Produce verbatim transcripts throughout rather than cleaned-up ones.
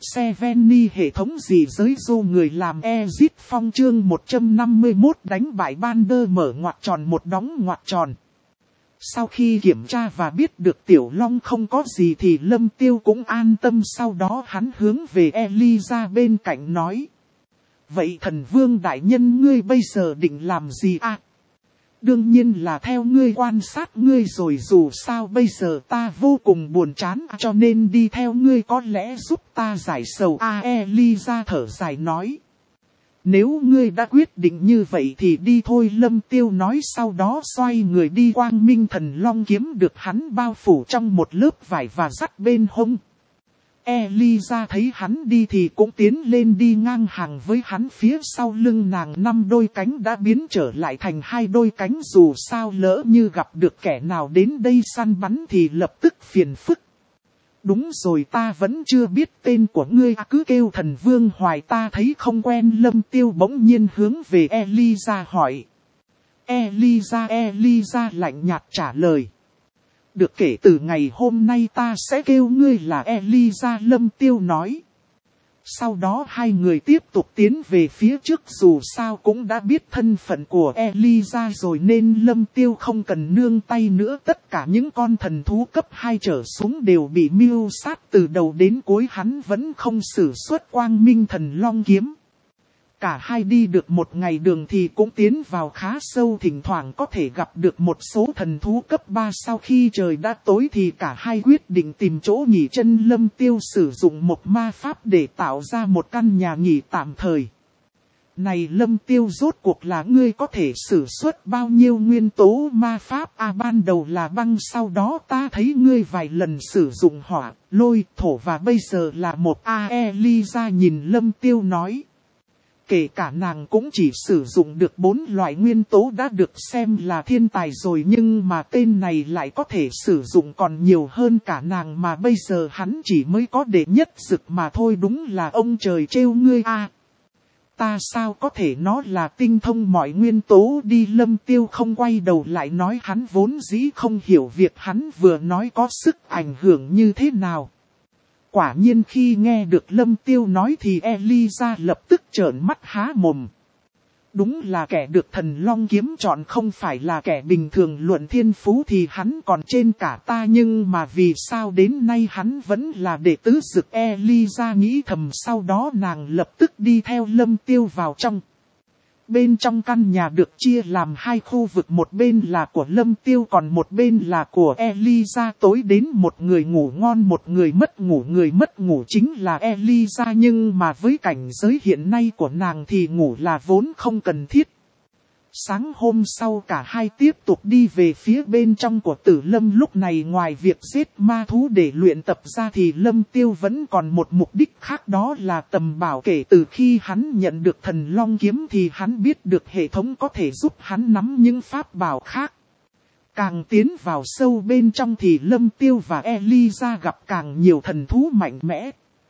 Seventy hệ thống gì giới dô người làm Exit Phong chương một trăm năm mươi mốt đánh bại Bander mở ngoặc tròn một đóng ngoặc tròn. Sau khi kiểm tra và biết được Tiểu Long không có gì thì Lâm Tiêu cũng an tâm, sau đó hắn hướng về Eliza bên cạnh nói. Vậy thần vương đại nhân ngươi bây giờ định làm gì à? Đương nhiên là theo ngươi quan sát ngươi rồi, dù sao bây giờ ta vô cùng buồn chán cho nên đi theo ngươi có lẽ giúp ta giải sầu à. Eliza thở dài nói. Nếu ngươi đã quyết định như vậy thì đi thôi, Lâm Tiêu nói, sau đó xoay người đi. Quang Minh Thần Long kiếm được hắn bao phủ trong một lớp vải và dắt bên hông. Eliza thấy hắn đi thì cũng tiến lên đi ngang hàng với hắn, phía sau lưng nàng năm đôi cánh đã biến trở lại thành hai đôi cánh, dù sao lỡ như gặp được kẻ nào đến đây săn bắn thì lập tức phiền phức. Đúng rồi, ta vẫn chưa biết tên của ngươi, cứ kêu thần vương hoài, ta thấy không quen. Lâm Tiêu bỗng nhiên hướng về Eliza hỏi. Eliza Eliza lạnh nhạt trả lời. Được, kể từ ngày hôm nay ta sẽ kêu ngươi là Eliza, Lâm Tiêu nói. Sau đó hai người tiếp tục tiến về phía trước, dù sao cũng đã biết thân phận của Eliza rồi nên Lâm Tiêu không cần nương tay nữa. Tất cả những con thần thú cấp hai trở xuống đều bị mưu sát từ đầu đến cuối, hắn vẫn không sử xuất Quang Minh Thần Long kiếm. Cả hai đi được một ngày đường thì cũng tiến vào khá sâu, thỉnh thoảng có thể gặp được một số thần thú cấp ba. Sau khi trời đã tối thì cả hai quyết định tìm chỗ nghỉ chân. Lâm Tiêu sử dụng một ma pháp để tạo ra một căn nhà nghỉ tạm thời. Này Lâm Tiêu, rốt cuộc là ngươi có thể sử xuất bao nhiêu nguyên tố ma pháp à? Ban đầu là băng, sau đó ta thấy ngươi vài lần sử dụng hỏa, lôi, thổ và bây giờ là một a. Eliza nhìn Lâm Tiêu nói. Kể cả nàng cũng chỉ sử dụng được bốn loại nguyên tố đã được xem là thiên tài rồi, nhưng mà tên này lại có thể sử dụng còn nhiều hơn cả nàng, mà bây giờ hắn chỉ mới có đệ nhất dực mà thôi. Đúng là ông trời trêu ngươi a. Ta sao có thể, nó là tinh thông mọi nguyên tố đi. Lâm Tiêu không quay đầu lại nói, hắn vốn dĩ không hiểu việc hắn vừa nói có sức ảnh hưởng như thế nào. Quả nhiên khi nghe được Lâm Tiêu nói thì Eliza lập tức trợn mắt há mồm. Đúng là kẻ được Thần Long kiếm chọn không phải là kẻ bình thường, luận thiên phú thì hắn còn trên cả ta, nhưng mà vì sao đến nay hắn vẫn là đệ tứ dực? Eliza nghĩ thầm, sau đó nàng lập tức đi theo Lâm Tiêu vào trong. Bên trong căn nhà được chia làm hai khu vực, một bên là của Lâm Tiêu còn một bên là của Eliza. Tối đến một người ngủ ngon một người mất ngủ, người mất ngủ chính là Eliza, nhưng mà với cảnh giới hiện nay của nàng thì ngủ là vốn không cần thiết. Sáng hôm sau cả hai tiếp tục đi về phía bên trong của Tử Lâm. Lúc này ngoài việc giết ma thú để luyện tập ra thì Lâm Tiêu vẫn còn một mục đích khác, đó là tầm bảo. Kể từ khi hắn nhận được Thần Long kiếm thì hắn biết được hệ thống có thể giúp hắn nắm những pháp bảo khác. Càng tiến vào sâu bên trong thì Lâm Tiêu và Eliza gặp càng nhiều thần thú mạnh mẽ.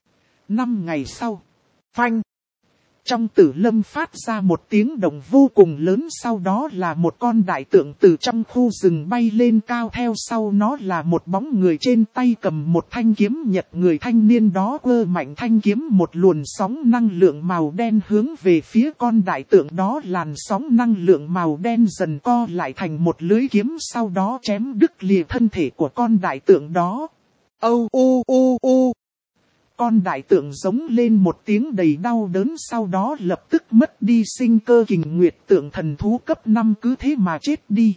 Năm ngày sau, phanh! Trong Tử Lâm phát ra một tiếng động vô cùng lớn, sau đó là một con đại tượng từ trong khu rừng bay lên cao, theo sau nó là một bóng người trên tay cầm một thanh kiếm nhật. Người thanh niên đó quơ mạnh thanh kiếm, một luồng sóng năng lượng màu đen hướng về phía con đại tượng đó. Làn sóng năng lượng màu đen dần co lại thành một lưới kiếm, sau đó chém đứt lìa thân thể của con đại tượng đó. Âu ô ô ô! Con đại tượng giống lên một tiếng đầy đau đớn, sau đó lập tức mất đi sinh cơ. Kình Nguyệt tượng thần thú cấp năm cứ thế mà chết đi.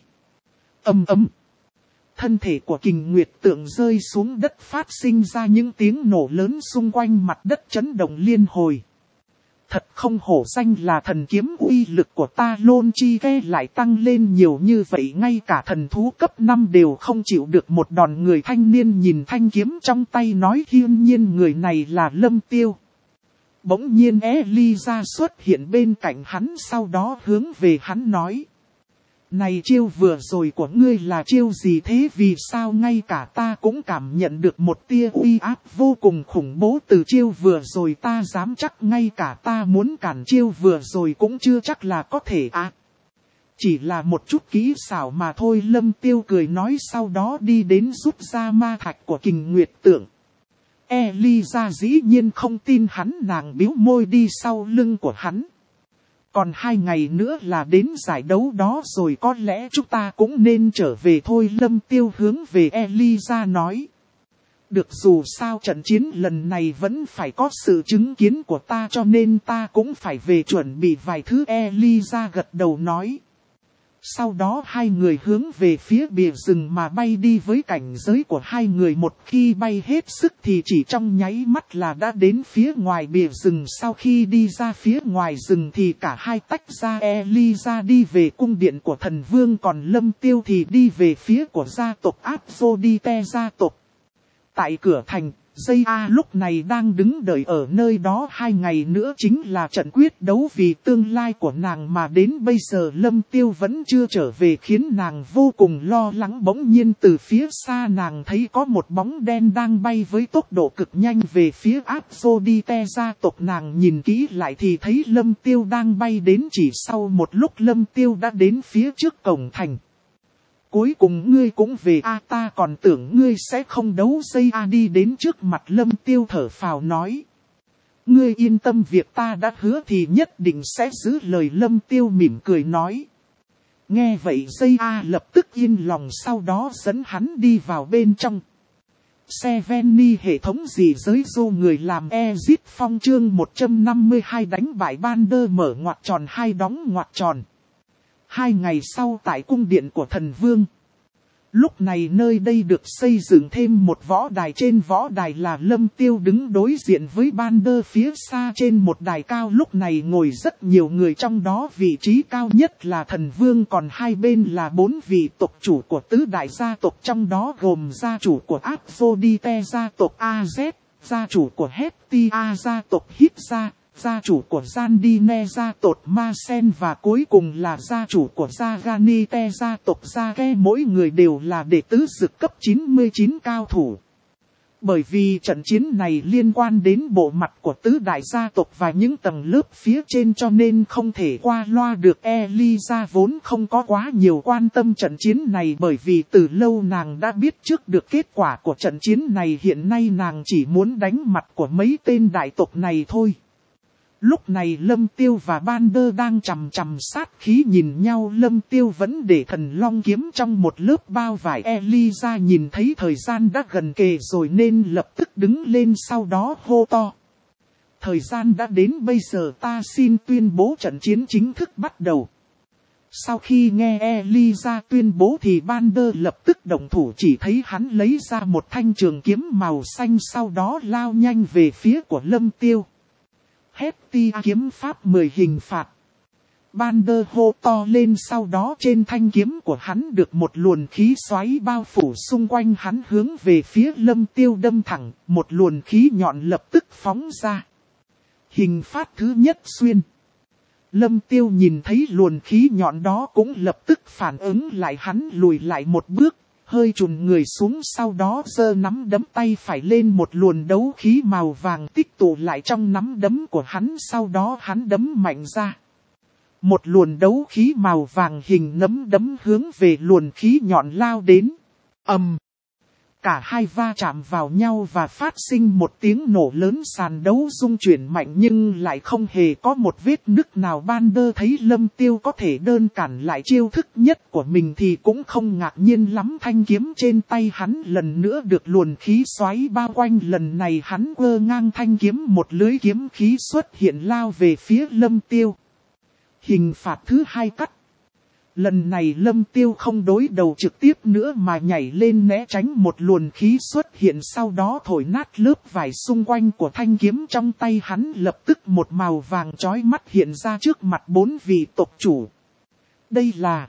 Ầm ầm. Thân thể của Kình Nguyệt tượng rơi xuống đất, phát sinh ra những tiếng nổ lớn, xung quanh mặt đất chấn động liên hồi. Thật không hổ danh là thần kiếm, uy lực của ta Lôn Chi Ke lại tăng lên nhiều như vậy, ngay cả thần thú cấp năm đều không chịu được một đòn. Người thanh niên nhìn thanh kiếm trong tay nói, hiển nhiên người này là Lâm Tiêu. Bỗng nhiên Eliza xuất hiện bên cạnh hắn, sau đó hướng về hắn nói. Này, chiêu vừa rồi của ngươi là chiêu gì thế? Vì sao ngay cả ta cũng cảm nhận được một tia uy áp vô cùng khủng bố từ chiêu vừa rồi? Ta dám chắc ngay cả ta muốn cản chiêu vừa rồi cũng chưa chắc là có thể á. À, chỉ là một chút kỹ xảo mà thôi. Lâm Tiêu cười nói, sau đó đi đến rút ra ma thạch của Kình Nguyệt tượng. Eliza dĩ nhiên không tin hắn, nàng bĩu môi đi sau lưng của hắn. Còn hai ngày nữa là đến giải đấu đó rồi, có lẽ chúng ta cũng nên trở về thôi. Lâm Tiêu hướng về Eliza nói. Được, dù sao trận chiến lần này vẫn phải có sự chứng kiến của ta, cho nên ta cũng phải về chuẩn bị vài thứ. Eliza gật đầu nói. Sau đó hai người hướng về phía bìa rừng mà bay đi. Với cảnh giới của hai người, một khi bay hết sức thì chỉ trong nháy mắt là đã đến phía ngoài bìa rừng. Sau khi đi ra phía ngoài rừng thì cả hai tách ra. Eliza đi về cung điện của thần vương, còn Lâm Tiêu thì đi về phía của gia tộc Aphrodite gia tộc. Tại cửa thành, Zaya lúc này đang đứng đợi ở nơi đó. Hai ngày nữa chính là trận quyết đấu vì tương lai của nàng, mà đến bây giờ Lâm Tiêu vẫn chưa trở về khiến nàng vô cùng lo lắng. Bỗng nhiên từ phía xa nàng thấy có một bóng đen đang bay với tốc độ cực nhanh về phía Aphrodite gia tộc. Nàng nhìn kỹ lại thì thấy Lâm Tiêu đang bay đến. Chỉ sau một lúc Lâm Tiêu đã đến phía trước cổng thành. Cuối cùng ngươi cũng về a, à, ta còn tưởng ngươi sẽ không đấu. Dây a đi đến trước mặt Lâm Tiêu thở phào nói. Ngươi yên tâm, việc ta đã hứa thì nhất định sẽ giữ lời. Lâm Tiêu mỉm cười nói. Nghe vậy Dây a lập tức yên lòng, sau đó dẫn hắn đi vào bên trong. Seveni hệ thống gì giới du người làm Exit Phong chương một trăm năm mươi hai đánh bại Bander mở ngoặc tròn hai đóng ngoặc tròn. Hai ngày sau tại cung điện của thần vương. Lúc này nơi đây được xây dựng thêm một võ đài. Trên võ đài là Lâm Tiêu đứng đối diện với Bander. Phía xa trên một đài cao lúc này ngồi rất nhiều người, trong đó vị trí cao nhất là thần vương, còn hai bên là bốn vị tộc chủ của tứ đại gia tộc, trong đó gồm gia chủ của Aphrodite gia tộc a zét, gia chủ của Heptia gia tộc Hipsa, gia chủ của Zandine gia tộc Marsen và cuối cùng là gia chủ của Zaganite gia tộc Zake. Mỗi người đều là đệ tứ dực cấp chín mươi chín cao thủ. Bởi vì trận chiến này liên quan đến bộ mặt của tứ đại gia tộc và những tầng lớp phía trên, cho nên không thể qua loa được. Eliza vốn không có quá nhiều quan tâm trận chiến này, bởi vì từ lâu nàng đã biết trước được kết quả của trận chiến này. Hiện nay nàng chỉ muốn đánh mặt của mấy tên đại tộc này thôi. Lúc này Lâm Tiêu và Bander đang chằm chằm sát khí nhìn nhau. Lâm Tiêu vẫn để thần long kiếm trong một lớp bao vải. Eliza nhìn thấy thời gian đã gần kề rồi nên lập tức đứng lên, sau đó hô to. Thời gian đã đến, bây giờ ta xin tuyên bố trận chiến chính thức bắt đầu. Sau khi nghe Eliza tuyên bố thì Bander lập tức động thủ, chỉ thấy hắn lấy ra một thanh trường kiếm màu xanh, sau đó lao nhanh về phía của Lâm Tiêu. Heptia kiếm pháp mười hình phạt. Bander hô to lên, sau đó trên thanh kiếm của hắn được một luồng khí xoáy bao phủ xung quanh hắn, hướng về phía Lâm Tiêu đâm thẳng, một luồng khí nhọn lập tức phóng ra. Hình phạt thứ nhất xuyên. Lâm Tiêu nhìn thấy luồng khí nhọn đó cũng lập tức phản ứng lại, hắn lùi lại một bước, hơi chùn người xuống, sau đó giơ nắm đấm tay phải lên, một luồng đấu khí màu vàng tích tụ lại trong nắm đấm của hắn, sau đó hắn đấm mạnh ra. Một luồng đấu khí màu vàng hình nắm đấm hướng về luồng khí nhọn lao đến. ầm, um, cả hai va chạm vào nhau và phát sinh một tiếng nổ lớn, sàn đấu rung chuyển mạnh nhưng lại không hề có một vết nứt nào. Bander thấy Lâm Tiêu có thể đơn cản lại chiêu thức nhất của mình thì cũng không ngạc nhiên lắm. Thanh kiếm trên tay hắn lần nữa được luồng khí xoáy bao quanh, lần này hắn quơ ngang thanh kiếm, một lưới kiếm khí xuất hiện lao về phía Lâm Tiêu. Hình phạt thứ hai cắt. Lần này Lâm Tiêu không đối đầu trực tiếp nữa mà nhảy lên né tránh một luồng khí xuất hiện, sau đó thổi nát lớp vải xung quanh của thanh kiếm trong tay hắn, lập tức một màu vàng chói mắt hiện ra trước mặt bốn vị tộc chủ. Đây là...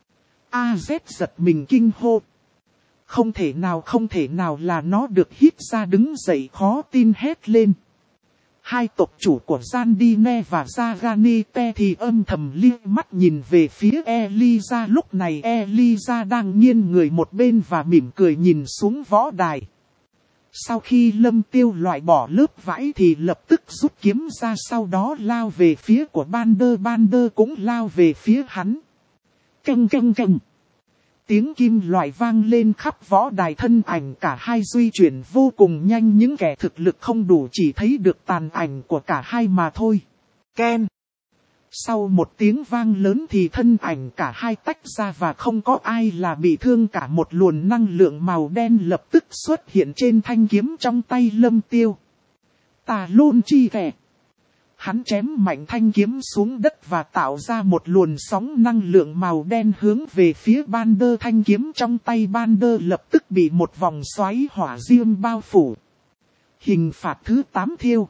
a zét giật mình kinh hô. Không thể nào, không thể nào là nó được, hít ra đứng dậy khó tin hét lên. Hai tộc chủ của Zandine và Zaganite thì âm thầm liếc mắt nhìn về phía Eliza. Lúc này Eliza đang nghiêng người một bên và mỉm cười nhìn xuống võ đài. Sau khi Lâm Tiêu loại bỏ lớp vải thì lập tức rút kiếm ra, sau đó lao về phía của Bander. Bander cũng lao về phía hắn. Canh canh canh. Tiếng kim loại vang lên khắp võ đài, thân ảnh cả hai di chuyển vô cùng nhanh, những kẻ thực lực không đủ chỉ thấy được tàn ảnh của cả hai mà thôi. Ken. Sau một tiếng vang lớn thì thân ảnh cả hai tách ra và không có ai là bị thương cả. Một luồng năng lượng màu đen lập tức xuất hiện trên thanh kiếm trong tay Lâm Tiêu. Tà Lôn Chi Kẻ. Hắn chém mạnh thanh kiếm xuống đất và tạo ra một luồng sóng năng lượng màu đen hướng về phía ban đơ. Thanh kiếm trong tay ban đơ lập tức bị một vòng xoáy hỏa diêm bao phủ. Hình phạt thứ tám thiêu.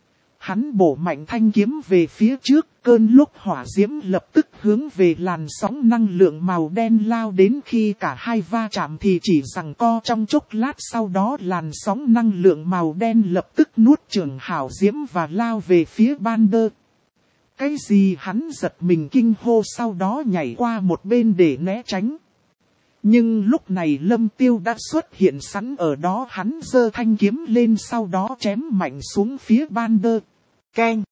Hắn bổ mạnh thanh kiếm về phía trước, cơn lốc hỏa diễm lập tức hướng về làn sóng năng lượng màu đen lao đến. Khi cả hai va chạm thì chỉ giằng co trong chốc lát, sau đó làn sóng năng lượng màu đen lập tức nuốt chửng hỏa diễm và lao về phía ban đơ. Cái gì? Hắn giật mình kinh hô, sau đó nhảy qua một bên để né tránh. Nhưng lúc này Lâm Tiêu đã xuất hiện sẵn ở đó, hắn giơ thanh kiếm lên sau đó chém mạnh xuống phía ban đơ. Keng.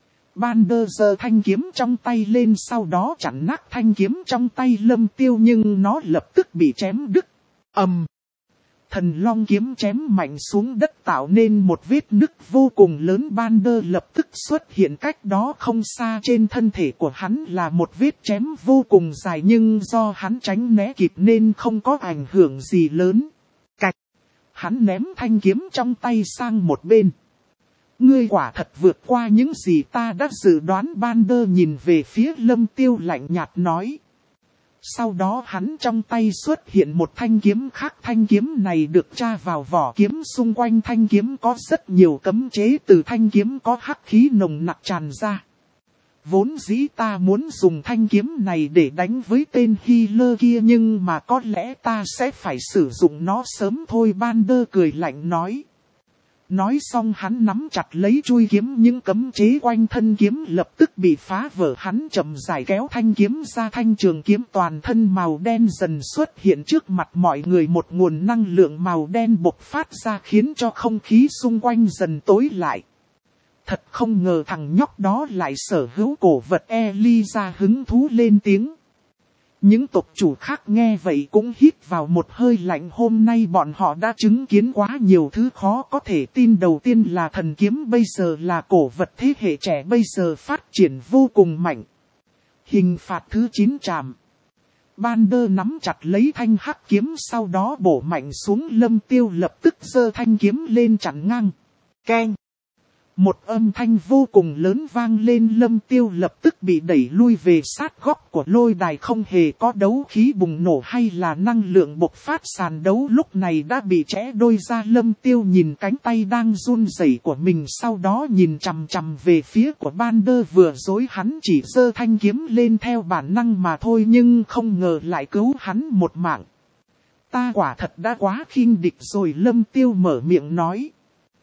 Ban đơ giơ thanh kiếm trong tay lên sau đó chặn nát thanh kiếm trong tay Lâm Tiêu, nhưng nó lập tức bị chém đứt. Ầm. Thần long kiếm chém mạnh xuống đất tạo nên một vết nứt vô cùng lớn. Ban đơ lập tức xuất hiện cách đó không xa, trên thân thể của hắn là một vết chém vô cùng dài, nhưng do hắn tránh né kịp nên không có ảnh hưởng gì lớn. Cạch. Hắn ném thanh kiếm trong tay sang một bên. Ngươi quả thật vượt qua những gì ta đã dự đoán. Ban đơ nhìn về phía Lâm Tiêu lạnh nhạt nói. Sau đó hắn trong tay xuất hiện một thanh kiếm khác. Thanh kiếm này được tra vào vỏ kiếm, xung quanh thanh kiếm có rất nhiều cấm chế, từ thanh kiếm có hắc khí nồng nặc tràn ra. Vốn dĩ ta muốn dùng thanh kiếm này để đánh với tên healer kia, nhưng mà có lẽ ta sẽ phải sử dụng nó sớm thôi. Ban đơ cười lạnh nói. Nói xong hắn nắm chặt lấy chuôi kiếm, những cấm chế quanh thân kiếm lập tức bị phá vỡ. Hắn chậm rãi kéo thanh kiếm ra, thanh trường kiếm toàn thân màu đen dần xuất hiện trước mặt mọi người. Một nguồn năng lượng màu đen bộc phát ra khiến cho không khí xung quanh dần tối lại. Thật không ngờ thằng nhóc đó lại sở hữu cổ vật. Eliza hứng thú lên tiếng. Những tộc chủ khác nghe vậy cũng hít vào một hơi lạnh. Hôm nay bọn họ đã chứng kiến quá nhiều thứ khó có thể tin. Đầu tiên là thần kiếm bây giờ là cổ vật thế hệ trẻ bây giờ phát triển vô cùng mạnh. Hình phạt thứ chín trảm. Ban đơ nắm chặt lấy thanh hắc kiếm sau đó bổ mạnh xuống. Lâm Tiêu lập tức giơ thanh kiếm lên chặn ngang. Keng. Một âm thanh vô cùng lớn vang lên, Lâm Tiêu lập tức bị đẩy lui về sát góc của lôi đài. Không hề có đấu khí bùng nổ hay là năng lượng bộc phát, sàn đấu lúc này đã bị chẽ đôi ra. Lâm Tiêu nhìn cánh tay đang run rẩy của mình, sau đó nhìn chằm chằm về phía của ban đơ. Vừa rồi hắn chỉ giơ thanh kiếm lên theo bản năng mà thôi, nhưng không ngờ lại cứu hắn một mạng. Ta quả thật đã quá khinh địch rồi, Lâm Tiêu mở miệng nói.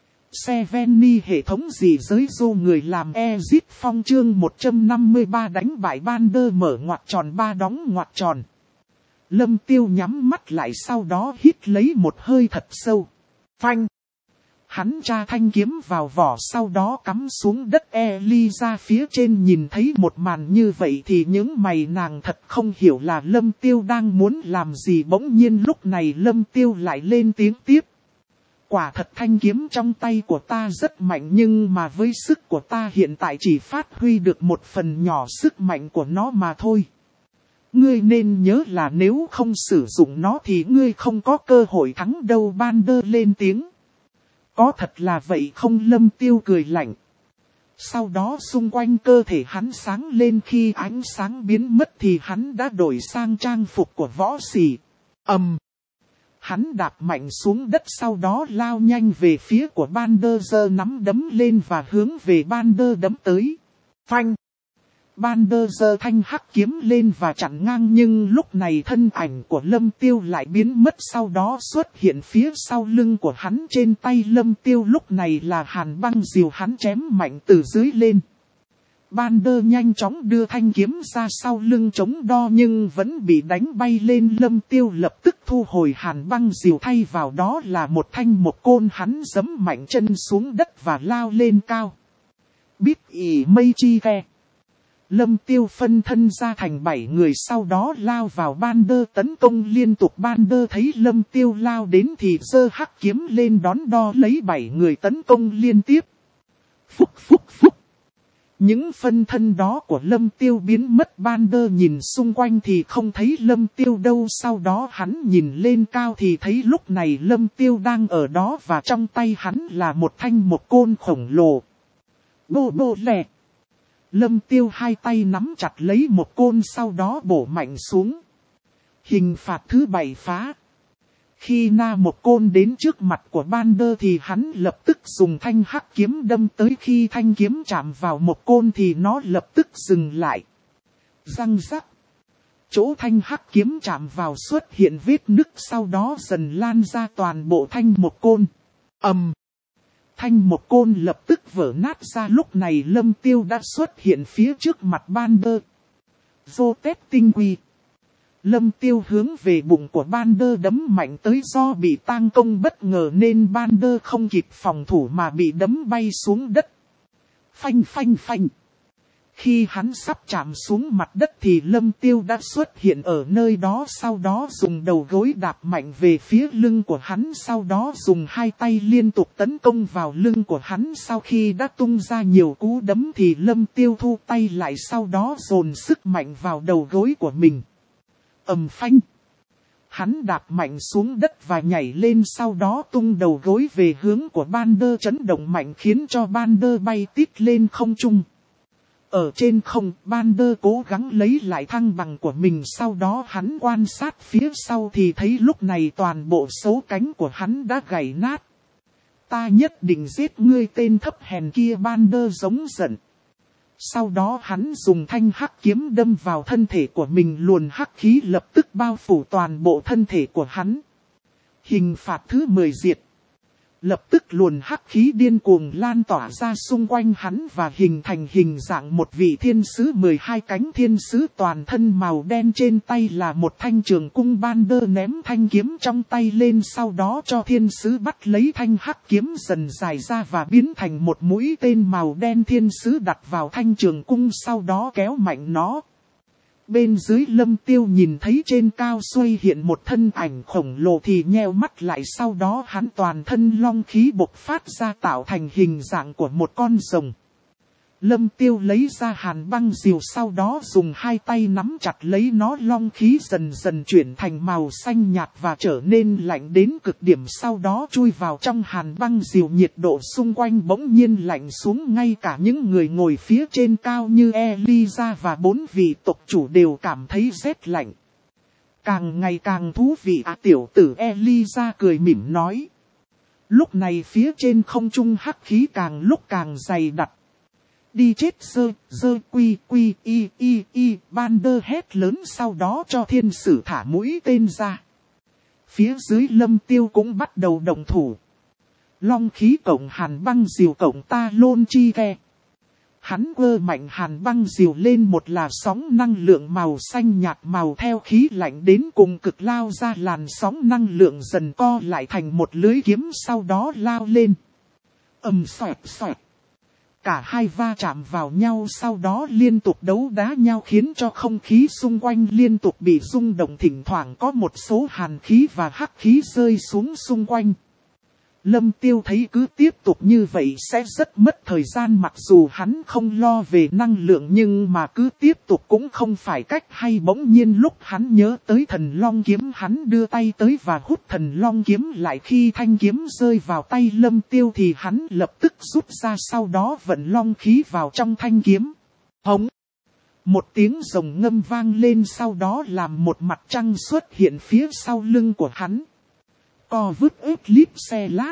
Seveni hệ thống gì giới dô người làm Exit Phong chương một trăm năm mươi ba đánh bại ban đơ mở ngoặc tròn ba đóng ngoặc tròn. Lâm Tiêu nhắm mắt lại sau đó hít lấy một hơi thật sâu. Phanh. Hắn tra thanh kiếm vào vỏ sau đó cắm xuống đất. Eliza phía trên nhìn thấy một màn như vậy thì những mày nàng thật không hiểu là Lâm Tiêu đang muốn làm gì. Bỗng nhiên lúc này Lâm Tiêu lại lên tiếng tiếp. Quả thật thanh kiếm trong tay của ta rất mạnh, nhưng mà với sức của ta hiện tại chỉ phát huy được một phần nhỏ sức mạnh của nó mà thôi. Ngươi nên nhớ là nếu không sử dụng nó thì ngươi không có cơ hội thắng đâu. Ban đơ lên tiếng. Có thật là vậy không? Lâm Tiêu cười lạnh. Sau đó xung quanh cơ thể hắn sáng lên, khi ánh sáng biến mất thì hắn đã đổi sang trang phục của võ sĩ. Ầm. Um. Hắn đạp mạnh xuống đất sau đó lao nhanh về phía của ban đơ, giơ nắm đấm lên và hướng về ban đơ đấm tới. Phanh. Ban đơ giơ thanh hắc kiếm lên và chặn ngang, nhưng lúc này thân ảnh của Lâm Tiêu lại biến mất, sau đó xuất hiện phía sau lưng của hắn. Trên tay Lâm Tiêu lúc này là hàn băng diều, hắn chém mạnh từ dưới lên. Ban đơ nhanh chóng đưa thanh kiếm ra sau lưng chống đo nhưng vẫn bị đánh bay lên. Lâm Tiêu lập tức thu hồi hàn băng diều, thay vào đó là một thanh một côn. Hắn giẫm mạnh chân xuống đất và lao lên cao. Biết ỉ mây chi ve. Lâm Tiêu phân thân ra thành bảy người sau đó lao vào ban đơ tấn công liên tục. Ban đơ thấy Lâm Tiêu lao đến thì giơ hắc kiếm lên đón đo lấy bảy người tấn công liên tiếp. Phúc phúc phúc. Những phân thân đó của Lâm Tiêu biến mất. Ban đơ nhìn xung quanh thì không thấy Lâm Tiêu đâu. Sau đó hắn nhìn lên cao thì thấy lúc này Lâm Tiêu đang ở đó và trong tay hắn là một thanh một côn khổng lồ. Bô bô lẹ. Lâm Tiêu hai tay nắm chặt lấy một côn sau đó bổ mạnh xuống. Hình phạt thứ bảy phá. Khi na một côn đến trước mặt của ban đơ thì hắn lập tức dùng thanh hắc kiếm đâm tới. Khi thanh kiếm chạm vào một côn thì nó lập tức dừng lại. Răng rắc. Chỗ thanh hắc kiếm chạm vào xuất hiện vết nứt sau đó dần lan ra toàn bộ thanh một côn. Ầm. Thanh một côn lập tức vỡ nát ra. Lúc này Lâm Tiêu đã xuất hiện phía trước mặt ban đơ. Vô tết tinh quy. Lâm Tiêu hướng về bụng của ban đơ đấm mạnh tới. Do bị tang công bất ngờ nên ban đơ không kịp phòng thủ mà bị đấm bay xuống đất. Phanh phanh phanh. Khi hắn sắp chạm xuống mặt đất thì Lâm Tiêu đã xuất hiện ở nơi đó. Sau đó dùng đầu gối đạp mạnh về phía lưng của hắn. Sau đó dùng hai tay liên tục tấn công vào lưng của hắn. Sau khi đã tung ra nhiều cú đấm thì Lâm Tiêu thu tay lại. Sau đó dồn sức mạnh vào đầu gối của mình. Ầm phanh. Hắn đạp mạnh xuống đất và nhảy lên sau đó tung đầu gối về hướng của ban đơ chấn động mạnh khiến cho ban đơ bay tít lên không trung. Ở trên không, ban đơ cố gắng lấy lại thăng bằng của mình sau đó hắn quan sát phía sau thì thấy lúc này toàn bộ số cánh của hắn đã gãy nát. Ta nhất định giết ngươi tên thấp hèn kia, ban đơ giống giận. Sau đó hắn dùng thanh hắc kiếm đâm vào thân thể của mình, luồn hắc khí lập tức bao phủ toàn bộ thân thể của hắn. Hình phạt thứ mười diệt. Lập tức luồn hắc khí điên cuồng lan tỏa ra xung quanh hắn và hình thành hình dạng một vị thiên sứ mười hai cánh. Thiên sứ toàn thân màu đen, trên tay là một thanh trường cung. Ban đơ ném thanh kiếm trong tay lên sau đó cho thiên sứ bắt lấy thanh hắc kiếm dần dài ra và biến thành một mũi tên màu đen. Thiên sứ đặt vào thanh trường cung sau đó kéo mạnh nó. Bên dưới Lâm Tiêu nhìn thấy trên cao xuất hiện một thân ảnh khổng lồ thì nheo mắt lại, sau đó hắn toàn thân long khí bộc phát ra tạo thành hình dạng của một con rồng. Lâm Tiêu lấy ra hàn băng diều sau đó dùng hai tay nắm chặt lấy nó, long khí dần dần chuyển thành màu xanh nhạt và trở nên lạnh đến cực điểm, sau đó chui vào trong hàn băng diều. Nhiệt độ xung quanh bỗng nhiên lạnh xuống, ngay cả những người ngồi phía trên cao như Elyza và bốn vị tộc chủ đều cảm thấy rét lạnh. Càng ngày càng thú vị à, tiểu tử Elyza cười mỉm nói. Lúc này phía trên không trung hắc khí càng lúc càng dày đặc. Đi chết sơ, dơ quy quy y y y, ban đơ hét lớn sau đó cho thiên sử thả mũi tên ra. Phía dưới Lâm Tiêu cũng bắt đầu động thủ. Long khí cộng hàn băng diều cộng ta lôn chi ve. Hắn quơ mạnh hàn băng diều lên, một là sóng năng lượng màu xanh nhạt màu theo khí lạnh đến cùng cực lao ra, làn sóng năng lượng dần co lại thành một lưới kiếm sau đó lao lên. Ầm xoẹt xoẹt. Cả hai va chạm vào nhau sau đó liên tục đấu đá nhau khiến cho không khí xung quanh liên tục bị rung động, thỉnh thoảng có một số hàn khí và hắc khí rơi xuống xung quanh. Lâm Tiêu thấy cứ tiếp tục như vậy sẽ rất mất thời gian, mặc dù hắn không lo về năng lượng nhưng mà cứ tiếp tục cũng không phải cách hay. Bỗng nhiên lúc hắn nhớ tới thần long kiếm, hắn đưa tay tới và hút thần long kiếm lại. Khi thanh kiếm rơi vào tay Lâm Tiêu thì hắn lập tức rút ra, sau đó vận long khí vào trong thanh kiếm. Hống! Một tiếng rồng ngâm vang lên, sau đó làm một mặt trăng xuất hiện phía sau lưng của hắn. Co vứt ếp líp xe lát.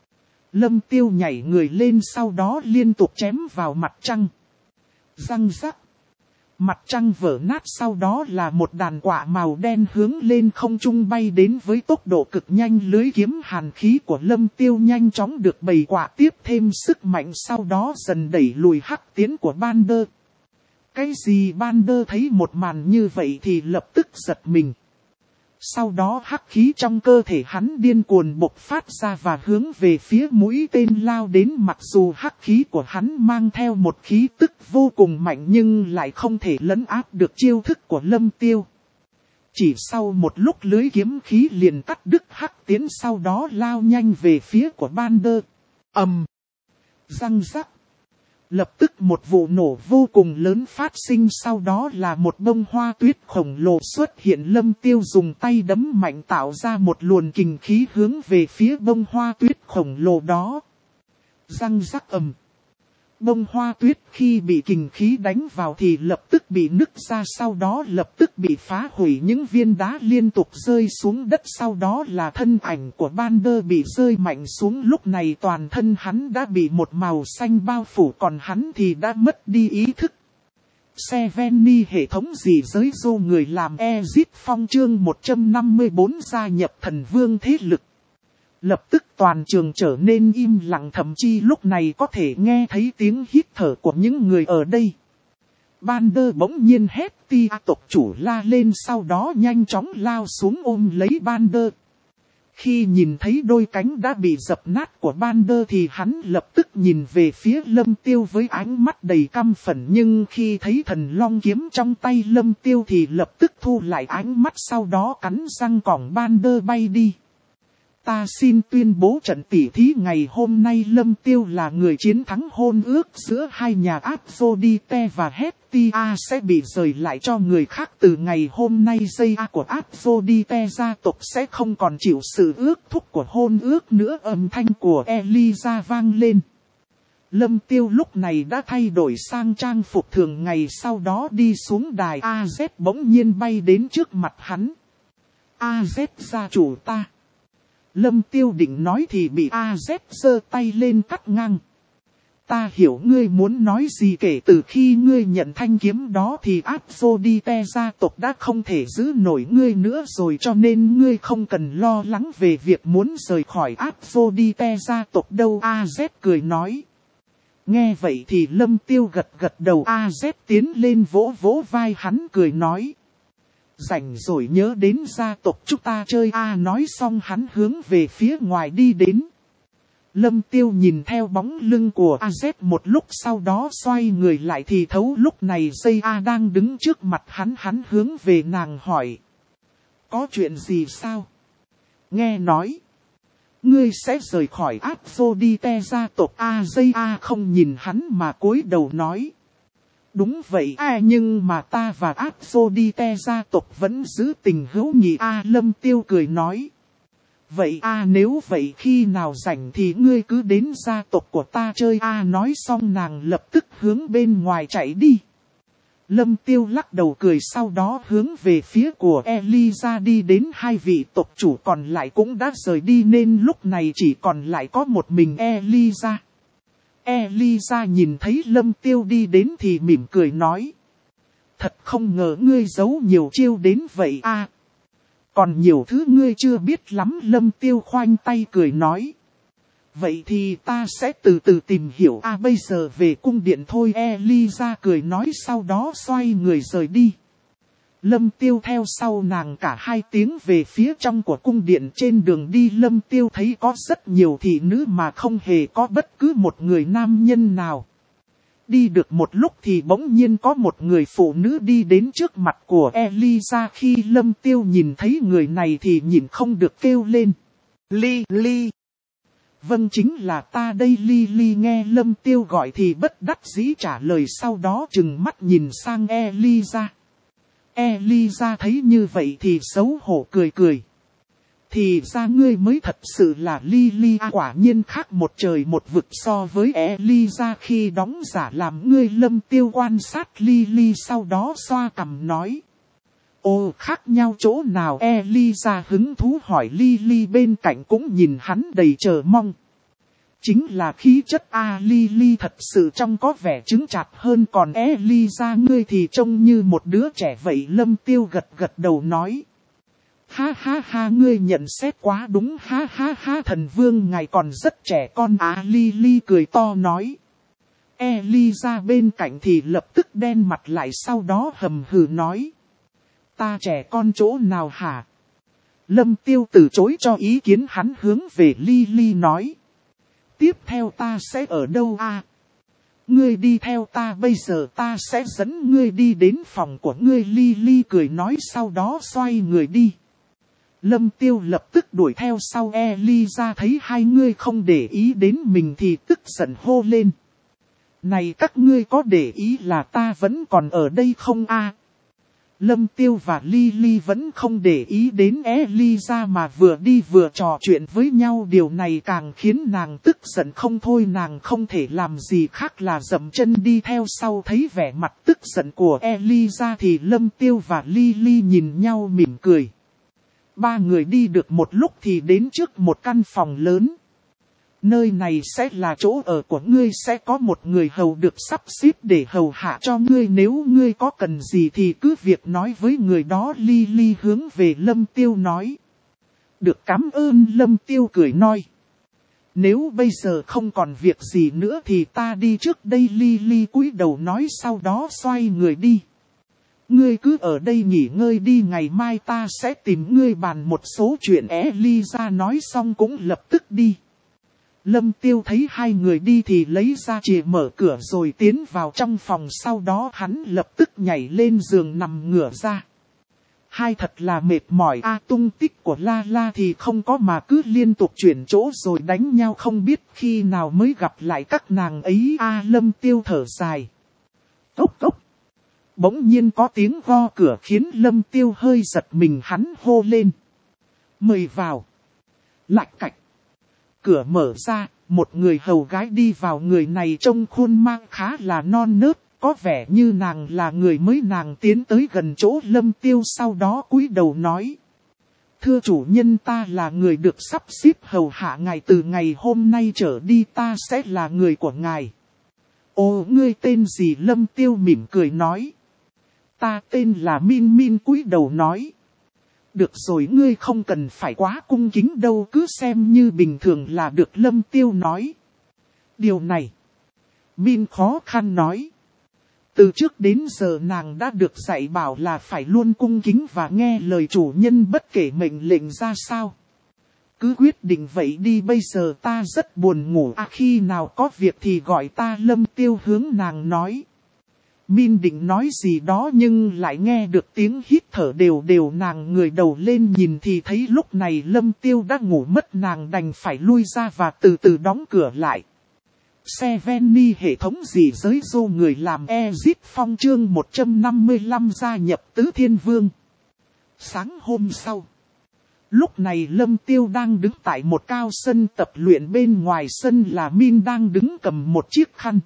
Lâm Tiêu nhảy người lên sau đó liên tục chém vào mặt trăng. Răng rắc. Mặt trăng vỡ nát, sau đó là một đàn quạ màu đen hướng lên không trung bay đến với tốc độ cực nhanh. Lưới kiếm hàn khí của Lâm Tiêu nhanh chóng được bầy quạ tiếp thêm sức mạnh, sau đó dần đẩy lùi hắc tiến của ban đơ. Cái gì? Ban đơ thấy một màn như vậy thì lập tức giật mình. Sau đó hắc khí trong cơ thể hắn điên cuồng bộc phát ra và hướng về phía mũi tên lao đến, mặc dù hắc khí của hắn mang theo một khí tức vô cùng mạnh nhưng lại không thể lấn áp được chiêu thức của Lâm Tiêu. Chỉ sau một lúc lưới kiếm khí liền cắt đứt hắc tiến, sau đó lao nhanh về phía của Bander. Ầm, răng rắc. Lập tức một vụ nổ vô cùng lớn phát sinh, sau đó là một bông hoa tuyết khổng lồ xuất hiện. Lâm Tiêu dùng tay đấm mạnh tạo ra một luồng kình khí hướng về phía bông hoa tuyết khổng lồ đó. Răng rắc ầm. Bông hoa tuyết khi bị kình khí đánh vào thì lập tức bị nứt ra, sau đó lập tức bị phá hủy, những viên đá liên tục rơi xuống đất, sau đó là thân ảnh của Bander bị rơi mạnh xuống. Lúc này toàn thân hắn đã bị một màu xanh bao phủ, còn hắn thì đã mất đi ý thức. Seveni hệ thống gì giới dô người làm Exit Phong chương một trăm năm mươi bốn gia nhập thần vương thế lực. Lập tức toàn trường trở nên im lặng, thậm chí lúc này có thể nghe thấy tiếng hít thở của những người ở đây. Bander bỗng nhiên hét tia tộc chủ la lên, sau đó nhanh chóng lao xuống ôm lấy Bander. Khi nhìn thấy đôi cánh đã bị dập nát của Bander thì hắn lập tức nhìn về phía Lâm Tiêu với ánh mắt đầy căm phẫn, nhưng khi thấy thần long kiếm trong tay Lâm Tiêu thì lập tức thu lại ánh mắt, sau đó cắn răng còng Bander bay đi. Ta xin tuyên bố trận tỉ thí ngày hôm nay Lâm Tiêu là người chiến thắng, hôn ước giữa hai nhà Aphrodite và Hestia sẽ bị rời lại cho người khác. Từ ngày hôm nay dây A của Aphrodite gia tộc sẽ không còn chịu sự ước thúc của hôn ước nữa. Âm thanh của Eliza vang lên. Lâm Tiêu lúc này đã thay đổi sang trang phục thường ngày, sau đó đi xuống đài. a dét bỗng nhiên bay đến trước mặt hắn. a dét gia chủ ta. Lâm Tiêu định nói thì bị a dét giơ tay lên cắt ngang. Ta hiểu ngươi muốn nói gì, kể từ khi ngươi nhận thanh kiếm đó thì Aphrodite gia tộc đã không thể giữ nổi ngươi nữa rồi, cho nên ngươi không cần lo lắng về việc muốn rời khỏi Aphrodite gia tộc đâu. a dét cười nói. Nghe vậy thì Lâm Tiêu gật gật đầu. a dét tiến lên vỗ vỗ vai hắn cười nói. Rảnh rồi nhớ đến gia tộc chúng ta chơi a. Nói xong hắn hướng về phía ngoài đi đến. Lâm Tiêu nhìn theo bóng lưng của a dét một lúc, sau đó xoay người lại thì thấu lúc này dây A đang đứng trước mặt hắn. Hắn hướng về nàng hỏi. Có chuyện gì sao? Nghe nói ngươi sẽ rời khỏi Aphrodite gia tộc. A dây A không nhìn hắn mà cúi đầu nói. Đúng vậy a, à, nhưng mà ta và Aphrodite gia tộc vẫn giữ tình hữu nghị a. À, Lâm Tiêu cười nói. Vậy a à, nếu vậy khi nào rảnh thì ngươi cứ đến gia tộc của ta chơi a. À, nói xong nàng lập tức hướng bên ngoài chạy đi. Lâm Tiêu lắc đầu cười, sau đó hướng về phía của Eliza đi đến. Hai vị tộc chủ còn lại cũng đã rời đi nên lúc này chỉ còn lại có một mình Eliza. Eliza nhìn thấy Lâm Tiêu đi đến thì mỉm cười nói. Thật không ngờ ngươi giấu nhiều chiêu đến vậy a. À, còn nhiều thứ ngươi chưa biết lắm. Lâm Tiêu khoanh tay cười nói. Vậy thì ta sẽ từ từ tìm hiểu a. À, bây giờ về cung điện thôi. Eliza cười nói, sau đó xoay người rời đi. Lâm Tiêu theo sau nàng cả hai tiếng về phía trong của cung điện. Trên đường đi Lâm Tiêu thấy có rất nhiều thị nữ mà không hề có bất cứ một người nam nhân nào. Đi được một lúc thì bỗng nhiên có một người phụ nữ đi đến trước mặt của Eliza. Khi Lâm Tiêu nhìn thấy người này thì nhìn không được kêu lên. Lily. Vâng, chính là ta đây. Lily nghe Lâm Tiêu gọi thì bất đắc dĩ trả lời, sau đó trừng mắt nhìn sang Eliza. Eliza thấy như vậy thì xấu hổ cười cười. Thì ra ngươi mới thật sự là Lily à, quả nhiên khác một trời một vực so với Eliza khi đóng giả làm ngươi. Lâm Tiêu quan sát Lily sau đó xoa cằm nói. Ồ, khác nhau chỗ nào? Eliza hứng thú hỏi. Lily bên cạnh cũng nhìn hắn đầy chờ mong. Chính là khí chất a. À, Lily thật sự trông có vẻ chứng chạc hơn, còn Eliza ngươi thì trông như một đứa trẻ vậy. Lâm Tiêu gật gật đầu nói. Ha ha ha, ngươi nhận xét quá đúng. Ha ha ha, thần vương ngài còn rất trẻ con à. Lily cười to nói. Eliza bên cạnh thì lập tức đen mặt lại, sau đó hầm hừ nói. Ta trẻ con chỗ nào hả? Lâm Tiêu từ chối cho ý kiến, hắn hướng về Lily nói. Tiếp theo ta sẽ ở đâu a? À? Ngươi đi theo ta, bây giờ ta sẽ dẫn ngươi đi đến phòng của ngươi. Lily cười nói, sau đó xoay người đi. Lâm Tiêu lập tức đuổi theo sau. Eliza thấy hai người không để ý đến mình thì tức giận hô lên. Này các ngươi có để ý là ta vẫn còn ở đây không a? À? Lâm Tiêu và Lily vẫn không để ý đến Eliza mà vừa đi vừa trò chuyện với nhau. Điều này càng khiến nàng tức giận không thôi. Nàng không thể làm gì khác là dậm chân đi theo sau. Thấy vẻ mặt tức giận của Eliza thì Lâm Tiêu và Lily nhìn nhau mỉm cười. Ba người đi được một lúc thì đến trước một căn phòng lớn. Nơi này sẽ là chỗ ở của ngươi, sẽ có một người hầu được sắp xếp để hầu hạ cho ngươi. Nếu ngươi có cần gì thì cứ việc nói với người đó. Lily hướng về Lâm Tiêu nói. Được, cảm ơn. Lâm Tiêu cười nói. Nếu bây giờ không còn việc gì nữa thì ta đi trước đây. Lily cúi đầu nói, sau đó xoay người đi. Ngươi cứ ở đây nghỉ ngơi đi, ngày mai ta sẽ tìm ngươi bàn một số chuyện. Eliza nói xong cũng lập tức đi. Lâm Tiêu thấy hai người đi thì lấy ra chìa mở cửa rồi tiến vào trong phòng. Sau đó hắn lập tức nhảy lên giường nằm ngửa ra. Hai thật là mệt mỏi a. À, tung tích của La La thì không có mà cứ liên tục chuyển chỗ rồi đánh nhau, không biết khi nào mới gặp lại các nàng ấy a. À, Lâm Tiêu thở dài. Cốc cốc. Bỗng nhiên có tiếng gõ cửa khiến Lâm Tiêu hơi giật mình, hắn hô lên. Mời vào. Lạch cạch. Cửa mở ra, một người hầu gái đi vào. Người này trông khuôn mang khá là non nớt, có vẻ như nàng là người mới. Nàng tiến tới gần chỗ Lâm Tiêu, sau đó cúi đầu nói. Thưa chủ nhân, ta là người được sắp xếp hầu hạ ngài, từ ngày hôm nay trở đi ta sẽ là người của ngài. Ồ, ngươi tên gì? Lâm Tiêu mỉm cười nói. Ta tên là Min. Min cúi đầu nói. Được rồi, ngươi không cần phải quá cung kính đâu, cứ xem như bình thường là được. Lâm Tiêu nói. Điều này, Min khó khăn nói. Từ trước đến giờ nàng đã được dạy bảo là phải luôn cung kính và nghe lời chủ nhân bất kể mệnh lệnh ra sao. Cứ quyết định vậy đi, bây giờ ta rất buồn ngủ, à, khi nào có việc thì gọi ta. Lâm Tiêu hướng nàng nói. Min định nói gì đó nhưng lại nghe được tiếng hít thở đều đều. Nàng ngửa đầu lên nhìn thì thấy lúc này Lâm Tiêu đã ngủ mất. Nàng đành phải lui ra và từ từ đóng cửa lại. Seveni hệ thống gì giới dô người làm Exit Phong chương một trăm năm mươi lăm gia nhập Tứ Thiên Vương. Sáng hôm sau, lúc này Lâm Tiêu đang đứng tại một cao sân tập luyện, bên ngoài sân là Min đang đứng cầm một chiếc khăn.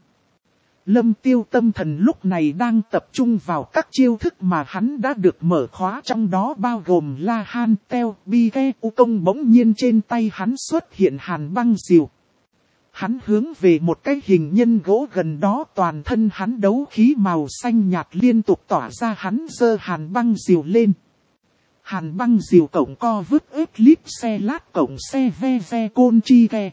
Lâm Tiêu tâm thần lúc này đang tập trung vào các chiêu thức mà hắn đã được mở khóa, trong đó bao gồm La Han, Teo, Bi Ke, U Công. Bỗng nhiên trên tay hắn xuất hiện hàn băng diều. Hắn hướng về một cái hình nhân gỗ gần đó, toàn thân hắn đấu khí màu xanh nhạt liên tục tỏa ra. Hắn giơ hàn băng diều lên. Hàn băng diều cộng co vứt ếp lip xe lát cộng xe ve ve côn chi ghe.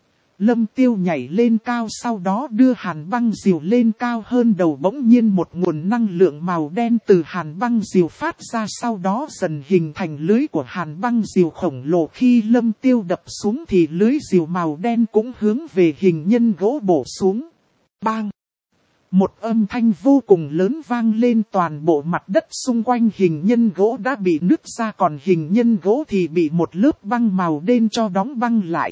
Lâm Tiêu nhảy lên cao, sau đó đưa hàn băng diều lên cao hơn đầu. Bỗng nhiên một nguồn năng lượng màu đen từ hàn băng diều phát ra, sau đó dần hình thành lưới của hàn băng diều khổng lồ. Khi Lâm Tiêu đập xuống thì lưới diều màu đen cũng hướng về hình nhân gỗ bổ xuống. Bang! Một âm thanh vô cùng lớn vang lên, toàn bộ mặt đất xung quanh hình nhân gỗ đã bị nứt ra, còn hình nhân gỗ thì bị một lớp băng màu đen cho đóng băng lại.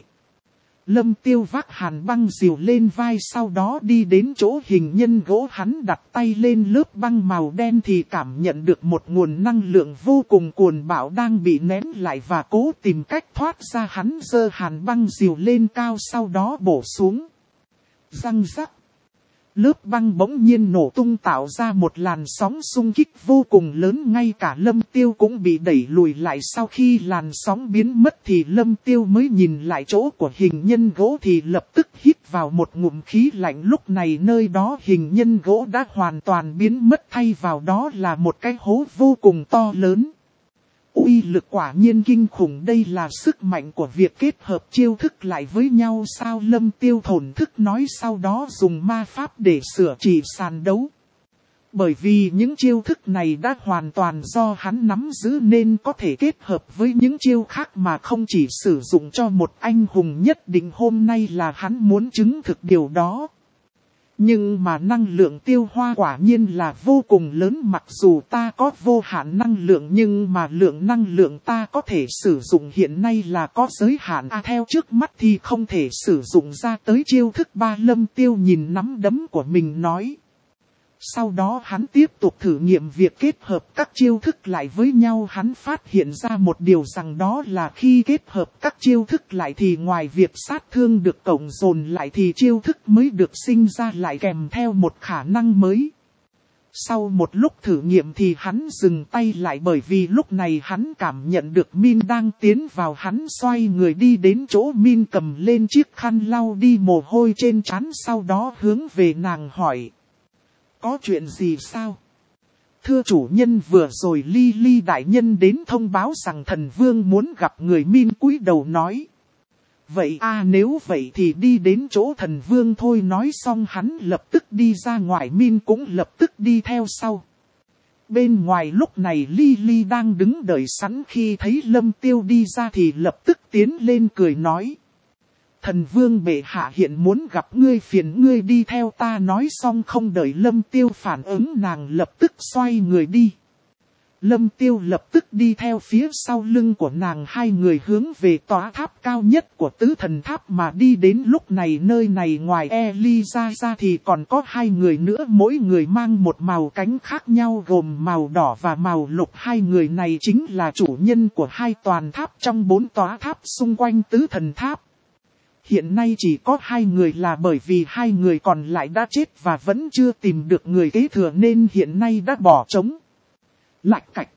Lâm Tiêu vác hàn băng diều lên vai, sau đó đi đến chỗ hình nhân gỗ. Hắn đặt tay lên lớp băng màu đen thì cảm nhận được một nguồn năng lượng vô cùng cuồng bạo đang bị nén lại và cố tìm cách thoát ra. Hắn giơ hàn băng diều lên cao, sau đó bổ xuống. Răng rắc. Lớp băng bỗng nhiên nổ tung, tạo ra một làn sóng xung kích vô cùng lớn. Ngay cả Lâm Tiêu cũng bị đẩy lùi lại. Sau khi làn sóng biến mất thì Lâm Tiêu mới nhìn lại chỗ của hình nhân gỗ thì lập tức hít vào một ngụm khí lạnh. Lúc này nơi đó hình nhân gỗ đã hoàn toàn biến mất, thay vào đó là một cái hố vô cùng to lớn. Uy lực quả nhiên kinh khủng, đây là sức mạnh của việc kết hợp chiêu thức lại với nhau sao? Lâm Tiêu thổn thức nói, sau đó dùng ma pháp để sửa chỉ sàn đấu. Bởi vì những chiêu thức này đã hoàn toàn do hắn nắm giữ nên có thể kết hợp với những chiêu khác mà không chỉ sử dụng cho một anh hùng nhất định. Hôm nay là hắn muốn chứng thực điều đó. Nhưng mà năng lượng tiêu hoa quả nhiên là vô cùng lớn, mặc dù ta có vô hạn năng lượng nhưng mà lượng năng lượng ta có thể sử dụng hiện nay là có giới hạn. À, theo trước mắt thì không thể sử dụng ra tới chiêu thức ba. Lâm Tiêu nhìn nắm đấm của mình nói. Sau đó hắn tiếp tục thử nghiệm việc kết hợp các chiêu thức lại với nhau. Hắn phát hiện ra một điều rằng đó là khi kết hợp các chiêu thức lại thì ngoài việc sát thương được cộng dồn lại thì chiêu thức mới được sinh ra lại kèm theo một khả năng mới. Sau một lúc thử nghiệm thì hắn dừng tay lại, bởi vì lúc này hắn cảm nhận được Min đang tiến vào. Hắn xoay người đi đến chỗ Min, cầm lên chiếc khăn lau đi mồ hôi trên trán, sau đó hướng về nàng hỏi. Có chuyện gì sao? Thưa chủ nhân, vừa rồi Ly Ly đại nhân đến thông báo rằng thần vương muốn gặp người. Min cúi đầu nói. Vậy à, nếu vậy thì đi đến chỗ thần vương thôi. Nói xong hắn lập tức đi ra ngoài, Min cũng lập tức đi theo sau. Bên ngoài lúc này Ly Ly đang đứng đợi sẵn, khi thấy Lâm Tiêu đi ra thì lập tức tiến lên cười nói. Thần vương bệ hạ hiện muốn gặp ngươi, phiền ngươi đi theo ta. Nói xong không đợi Lâm Tiêu phản ứng, nàng lập tức xoay người đi. Lâm Tiêu lập tức đi theo phía sau lưng của nàng, hai người hướng về tòa tháp cao nhất của tứ thần tháp mà đi đến. Lúc này nơi này ngoài Eliza ra thì còn có hai người nữa, mỗi người mang một màu cánh khác nhau gồm màu đỏ và màu lục. Hai người này chính là chủ nhân của hai toàn tháp trong bốn tòa tháp xung quanh tứ thần tháp. Hiện nay chỉ có hai người là bởi vì hai người còn lại đã chết và vẫn chưa tìm được người kế thừa nên hiện nay đã bỏ trống. Lạch cạch.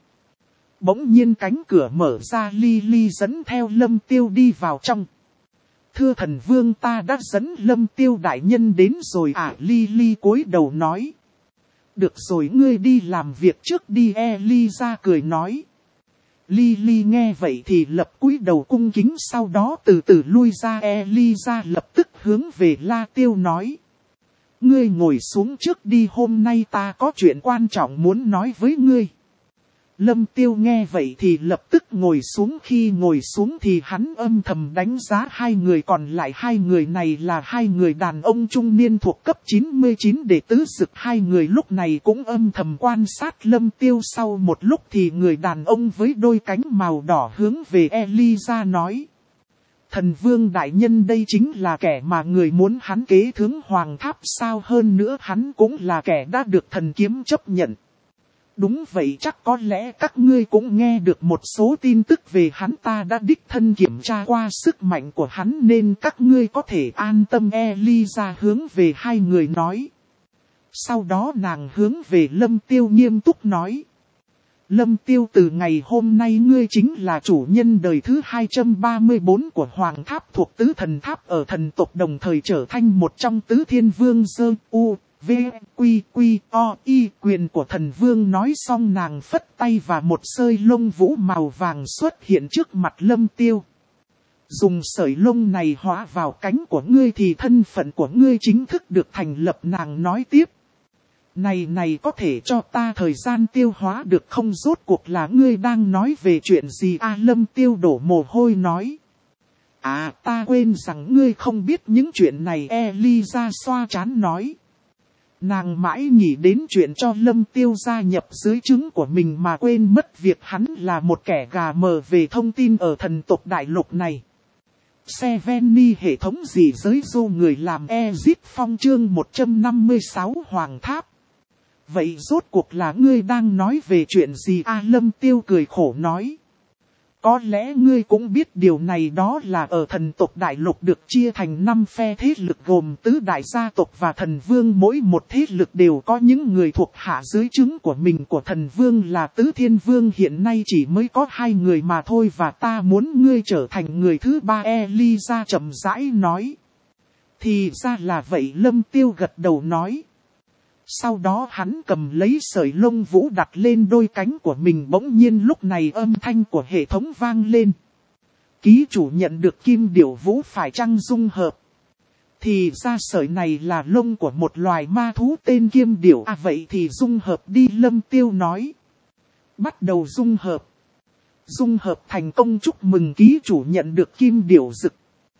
Bỗng nhiên cánh cửa mở ra, Ly Ly dẫn theo Lâm Tiêu đi vào trong. Thưa thần vương, ta đã dẫn Lâm Tiêu đại nhân đến rồi à? Ly Ly cúi đầu nói. Được rồi, ngươi đi làm việc trước đi. Eliza cười nói. Ly Ly nghe vậy thì lập cúi đầu cung kính, sau đó từ từ lui ra. Eliza lập tức hướng về La Tiêu nói. Ngươi ngồi xuống trước đi, hôm nay ta có chuyện quan trọng muốn nói với ngươi. Lâm Tiêu nghe vậy thì lập tức ngồi xuống, khi ngồi xuống thì hắn âm thầm đánh giá hai người còn lại. Hai người này là hai người đàn ông trung niên thuộc cấp chín mươi chín đệ tứ dực. Hai người lúc này cũng âm thầm quan sát Lâm Tiêu. Sau một lúc thì người đàn ông với đôi cánh màu đỏ hướng về Eliza nói. Thần vương đại nhân, đây chính là kẻ mà người muốn hắn kế thừa hoàng tháp sao? Hơn nữa hắn cũng là kẻ đã được thần kiếm chấp nhận. Đúng vậy, chắc có lẽ các ngươi cũng nghe được một số tin tức về hắn. Ta đã đích thân kiểm tra qua sức mạnh của hắn nên các ngươi có thể an tâm. Eliza hướng về hai người nói. Sau đó nàng hướng về Lâm Tiêu nghiêm túc nói. Lâm Tiêu, từ ngày hôm nay ngươi chính là chủ nhân đời thứ hai trăm ba mươi tư của Hoàng Tháp thuộc tứ thần tháp ở thần tộc, đồng thời trở thành một trong tứ thiên vương. Dơ U V Quy Quy O Y quyền của thần vương. Nói xong nàng phất tay và một sợi lông vũ màu vàng xuất hiện trước mặt Lâm Tiêu. Dùng sợi lông này hóa vào cánh của ngươi thì thân phận của ngươi chính thức được thành lập. Nàng nói tiếp. Này này, có thể cho ta thời gian tiêu hóa được không? Rốt cuộc là ngươi đang nói về chuyện gì à? Lâm Tiêu đổ mồ hôi nói. À, ta quên rằng ngươi không biết những chuyện này. Eliza xoa trán nói. Nàng mãi nghĩ đến chuyện cho Lâm Tiêu gia nhập dưới trướng của mình mà quên mất việc hắn là một kẻ gà mờ về thông tin ở thần tộc đại lục này. Seveni hệ thống gì giới dô người làm Ezit Phong chương một trăm năm mươi sáu Hoàng Tháp. Vậy rốt cuộc là ngươi đang nói về chuyện gì à? Lâm Tiêu cười khổ nói. Có lẽ ngươi cũng biết điều này, đó là ở thần tộc đại lục được chia thành năm phe thế lực gồm tứ đại gia tộc và thần vương. Mỗi một thế lực đều có những người thuộc hạ dưới trướng của mình. Của thần vương là tứ thiên vương hiện nay chỉ mới có hai người mà thôi, và ta muốn ngươi trở thành người thứ ba. Eliza chậm rãi nói. Thì ra là vậy, Lâm Tiêu gật đầu nói. Sau đó hắn cầm lấy sợi lông vũ đặt lên đôi cánh của mình. Bỗng nhiên lúc này âm thanh của hệ thống vang lên. Ký chủ nhận được kim điểu vũ phải chăng dung hợp. Thì ra sợi này là lông của một loài ma thú tên Kiêm Điểu. À vậy thì dung hợp đi, Lâm Tiêu nói. Bắt đầu dung hợp. Dung hợp thành công, chúc mừng ký chủ nhận được Kim Điểu Dực.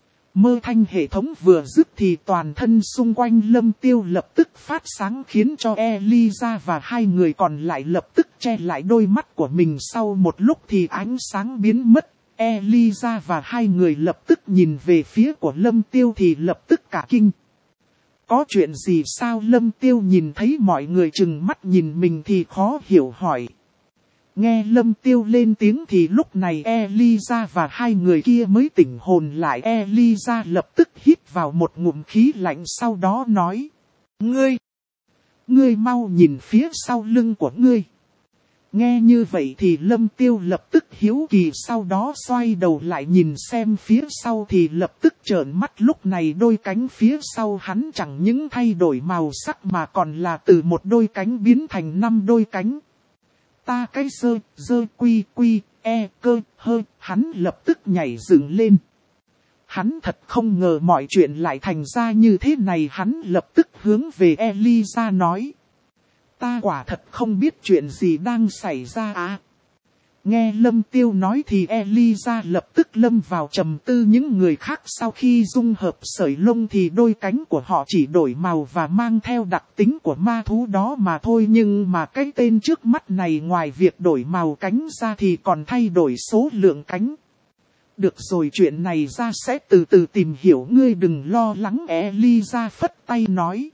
Mơ thanh hệ thống vừa dứt thì toàn thân xung quanh Lâm Tiêu lập tức phát sáng, khiến cho Eliza và hai người còn lại lập tức che lại đôi mắt của mình. Sau một lúc thì ánh sáng biến mất. Eliza và hai người lập tức nhìn về phía của Lâm Tiêu thì lập tức cả kinh. Có chuyện gì sao? Lâm Tiêu nhìn thấy mọi người trừng mắt nhìn mình thì khó hiểu hỏi. Nghe Lâm Tiêu lên tiếng thì lúc này Eliza và hai người kia mới tỉnh hồn lại. Eliza lập tức hít vào một ngụm khí lạnh, sau đó nói. Ngươi! Ngươi mau nhìn phía sau lưng của ngươi. Nghe như vậy thì Lâm Tiêu lập tức hiếu kỳ, sau đó xoay đầu lại nhìn xem phía sau thì lập tức trợn mắt. Lúc này đôi cánh phía sau hắn chẳng những thay đổi màu sắc mà còn là từ một đôi cánh biến thành năm đôi cánh. Ta cái sơ, dơ quy quy, e cơ, hơ, hắn lập tức nhảy dựng lên. Hắn thật không ngờ mọi chuyện lại thành ra như thế này. Hắn lập tức hướng về Eliza nói. Ta quả thật không biết chuyện gì đang xảy ra à. Nghe Lâm Tiêu nói thì Eliza lập tức lâm vào trầm tư. Những người khác sau khi dung hợp sợi lông thì đôi cánh của họ chỉ đổi màu và mang theo đặc tính của ma thú đó mà thôi. Nhưng mà cái tên trước mắt này ngoài việc đổi màu cánh ra thì còn thay đổi số lượng cánh. Được rồi, chuyện này ra sẽ từ từ tìm hiểu, ngươi đừng lo lắng, Eliza phất tay nói.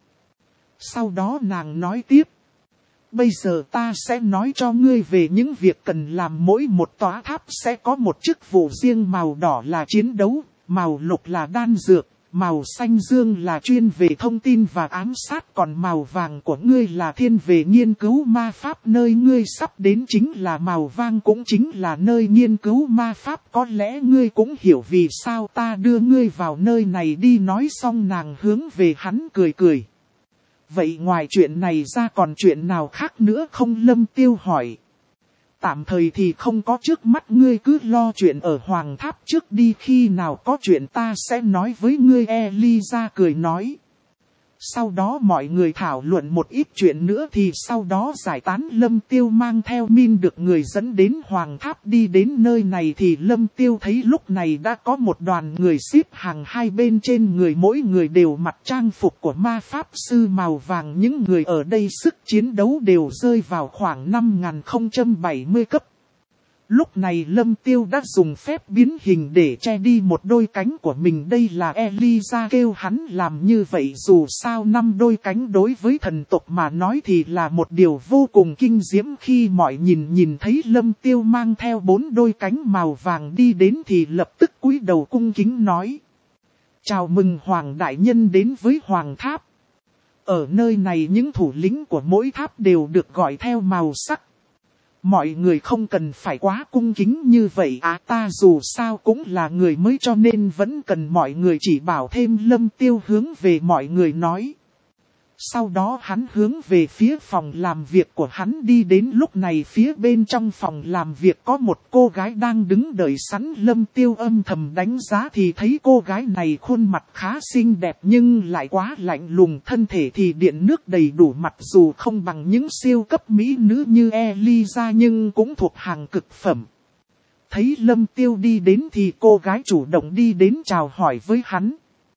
Sau đó nàng nói tiếp. Bây giờ ta sẽ nói cho ngươi về những việc cần làm. Mỗi một tòa tháp sẽ có một chức vụ riêng. Màu đỏ là chiến đấu, màu lục là đan dược, màu xanh dương là chuyên về thông tin và ám sát. Còn màu vàng của ngươi là thiên về nghiên cứu ma pháp. Nơi ngươi sắp đến chính là màu vàng, cũng chính là nơi nghiên cứu ma pháp. Có lẽ ngươi cũng hiểu vì sao ta đưa ngươi vào nơi này đi. Nói xong nàng hướng về hắn cười cười. Vậy ngoài chuyện này ra còn chuyện nào khác nữa không? Lâm Tiêu hỏi. Tạm thời thì không có, trước mắt ngươi cứ lo chuyện ở Hoàng Tháp trước đi, khi nào có chuyện ta sẽ nói với ngươi, Eliza cười nói. Sau đó mọi người thảo luận một ít chuyện nữa thì sau đó giải tán. Lâm Tiêu mang theo Min được người dẫn đến Hoàng Tháp. Đi đến nơi này thì Lâm Tiêu thấy lúc này đã có một đoàn người xếp hàng hai bên, trên người mỗi người đều mặc trang phục của ma pháp sư màu vàng. Những người ở đây sức chiến đấu đều rơi vào khoảng năm nghìn không trăm bảy mươi cấp. Lúc này Lâm Tiêu đã dùng phép biến hình để che đi một đôi cánh của mình. Đây là Eliza kêu hắn làm như vậy, dù sao năm đôi cánh đối với thần tộc mà nói thì là một điều vô cùng kinh diễm. Khi mọi nhìn nhìn thấy Lâm Tiêu mang theo bốn đôi cánh màu vàng đi đến thì lập tức cúi đầu cung kính nói. Chào mừng Hoàng Đại Nhân đến với Hoàng Tháp. Ở nơi này những thủ lĩnh của mỗi tháp đều được gọi theo màu sắc. Mọi người không cần phải quá cung kính như vậy à, ta dù sao cũng là người mới cho nên vẫn cần mọi người chỉ bảo thêm. Lâm Tiêu hướng về mọi người nói. Sau đó hắn hướng về phía phòng làm việc của hắn đi đến. Lúc này phía bên trong phòng làm việc có một cô gái đang đứng đợi sẵn. Lâm Tiêu âm thầm đánh giá thì thấy cô gái này khuôn mặt khá xinh đẹp nhưng lại quá lạnh lùng, thân thể thì điện nước đầy đủ, mặc dù không bằng những siêu cấp mỹ nữ như Eliza nhưng cũng thuộc hàng cực phẩm. Thấy Lâm Tiêu đi đến thì cô gái chủ động đi đến chào hỏi với hắn.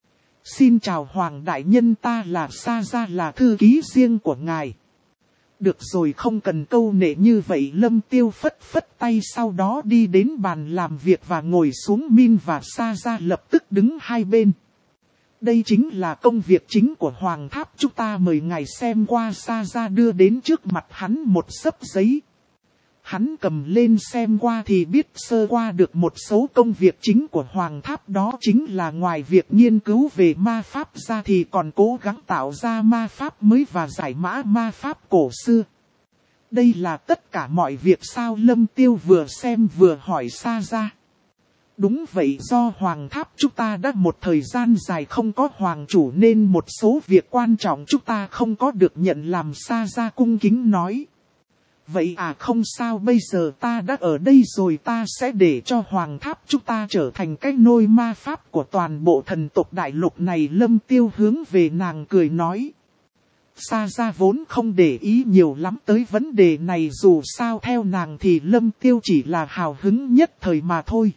Xin chào Hoàng Đại Nhân, ta là Sa Gia, là thư ký riêng của ngài. Được rồi, không cần câu nệ như vậy. Lâm Tiêu phất phất tay, sau đó đi đến bàn làm việc và ngồi xuống. Min và Sa Gia lập tức đứng hai bên. Đây chính là công việc chính của Hoàng Tháp, chúng ta mời ngài xem qua. Sa Gia đưa đến trước mặt hắn một xấp giấy. Hắn cầm lên xem qua thì biết sơ qua được một số công việc chính của Hoàng Tháp, đó chính là ngoài việc nghiên cứu về ma pháp ra thì còn cố gắng tạo ra ma pháp mới và giải mã ma pháp cổ xưa. Đây là tất cả mọi việc sao? Lâm Tiêu vừa xem vừa hỏi Sa Gia. Đúng vậy, do Hoàng Tháp chúng ta đã một thời gian dài không có hoàng chủ nên một số việc quan trọng chúng ta không có được nhận làm. Sa Gia cung kính nói. Vậy à, không sao, bây giờ ta đã ở đây rồi, ta sẽ để cho Hoàng Tháp chúng ta trở thành cái nôi ma pháp của toàn bộ thần tộc đại lục này. Lâm Tiêu hướng về nàng cười nói. Sa Gia vốn không để ý nhiều lắm tới vấn đề này, dù sao theo nàng thì Lâm Tiêu chỉ là hào hứng nhất thời mà thôi.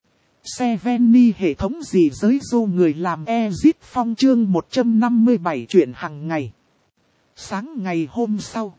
Seveni hệ thống gì giới du người làm Exit Phong chương một trăm năm mươi bảy chuyện hàng ngày. Sáng ngày hôm sau,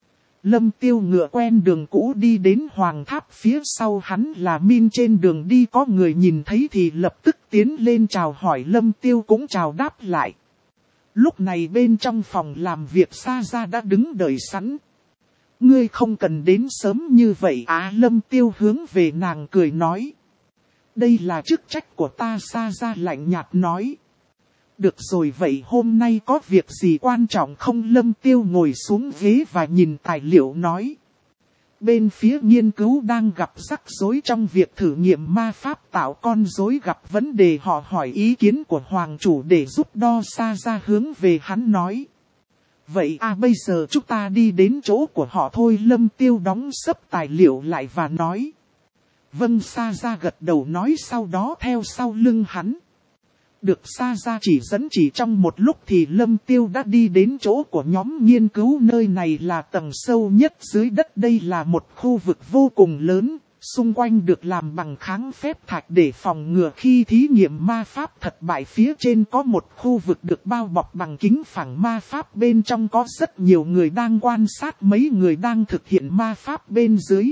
Lâm Tiêu ngựa quen đường cũ đi đến Hoàng Tháp, phía sau hắn là Min. Trên đường đi có người nhìn thấy thì lập tức tiến lên chào hỏi, Lâm Tiêu cũng chào đáp lại. Lúc này bên trong phòng làm việc Sa Gia đã đứng đợi sẵn. Ngươi không cần đến sớm như vậy à, Lâm Tiêu hướng về nàng cười nói. Đây là chức trách của ta, Sa Gia lạnh nhạt nói. Được rồi, vậy hôm nay có việc gì quan trọng không? Lâm Tiêu ngồi xuống ghế và nhìn tài liệu nói. Bên phía nghiên cứu đang gặp rắc rối trong việc thử nghiệm ma pháp tạo con rối, gặp vấn đề, họ hỏi ý kiến của Hoàng chủ để giúp đo. Sa Gia hướng về hắn nói. Vậy à, bây giờ chúng ta đi đến chỗ của họ thôi. Lâm Tiêu đóng sấp tài liệu lại và nói. Vâng. Sa Gia gật đầu nói, sau đó theo sau lưng hắn. Được Sa Gia chỉ dẫn, chỉ trong một lúc thì Lâm Tiêu đã đi đến chỗ của nhóm nghiên cứu. Nơi này là tầng sâu nhất dưới đất, đây là một khu vực vô cùng lớn, xung quanh được làm bằng kháng phép thạch để phòng ngừa khi thí nghiệm ma pháp thất bại. Phía trên có một khu vực được bao bọc bằng kính phẳng ma pháp, bên trong có rất nhiều người đang quan sát mấy người đang thực hiện ma pháp bên dưới.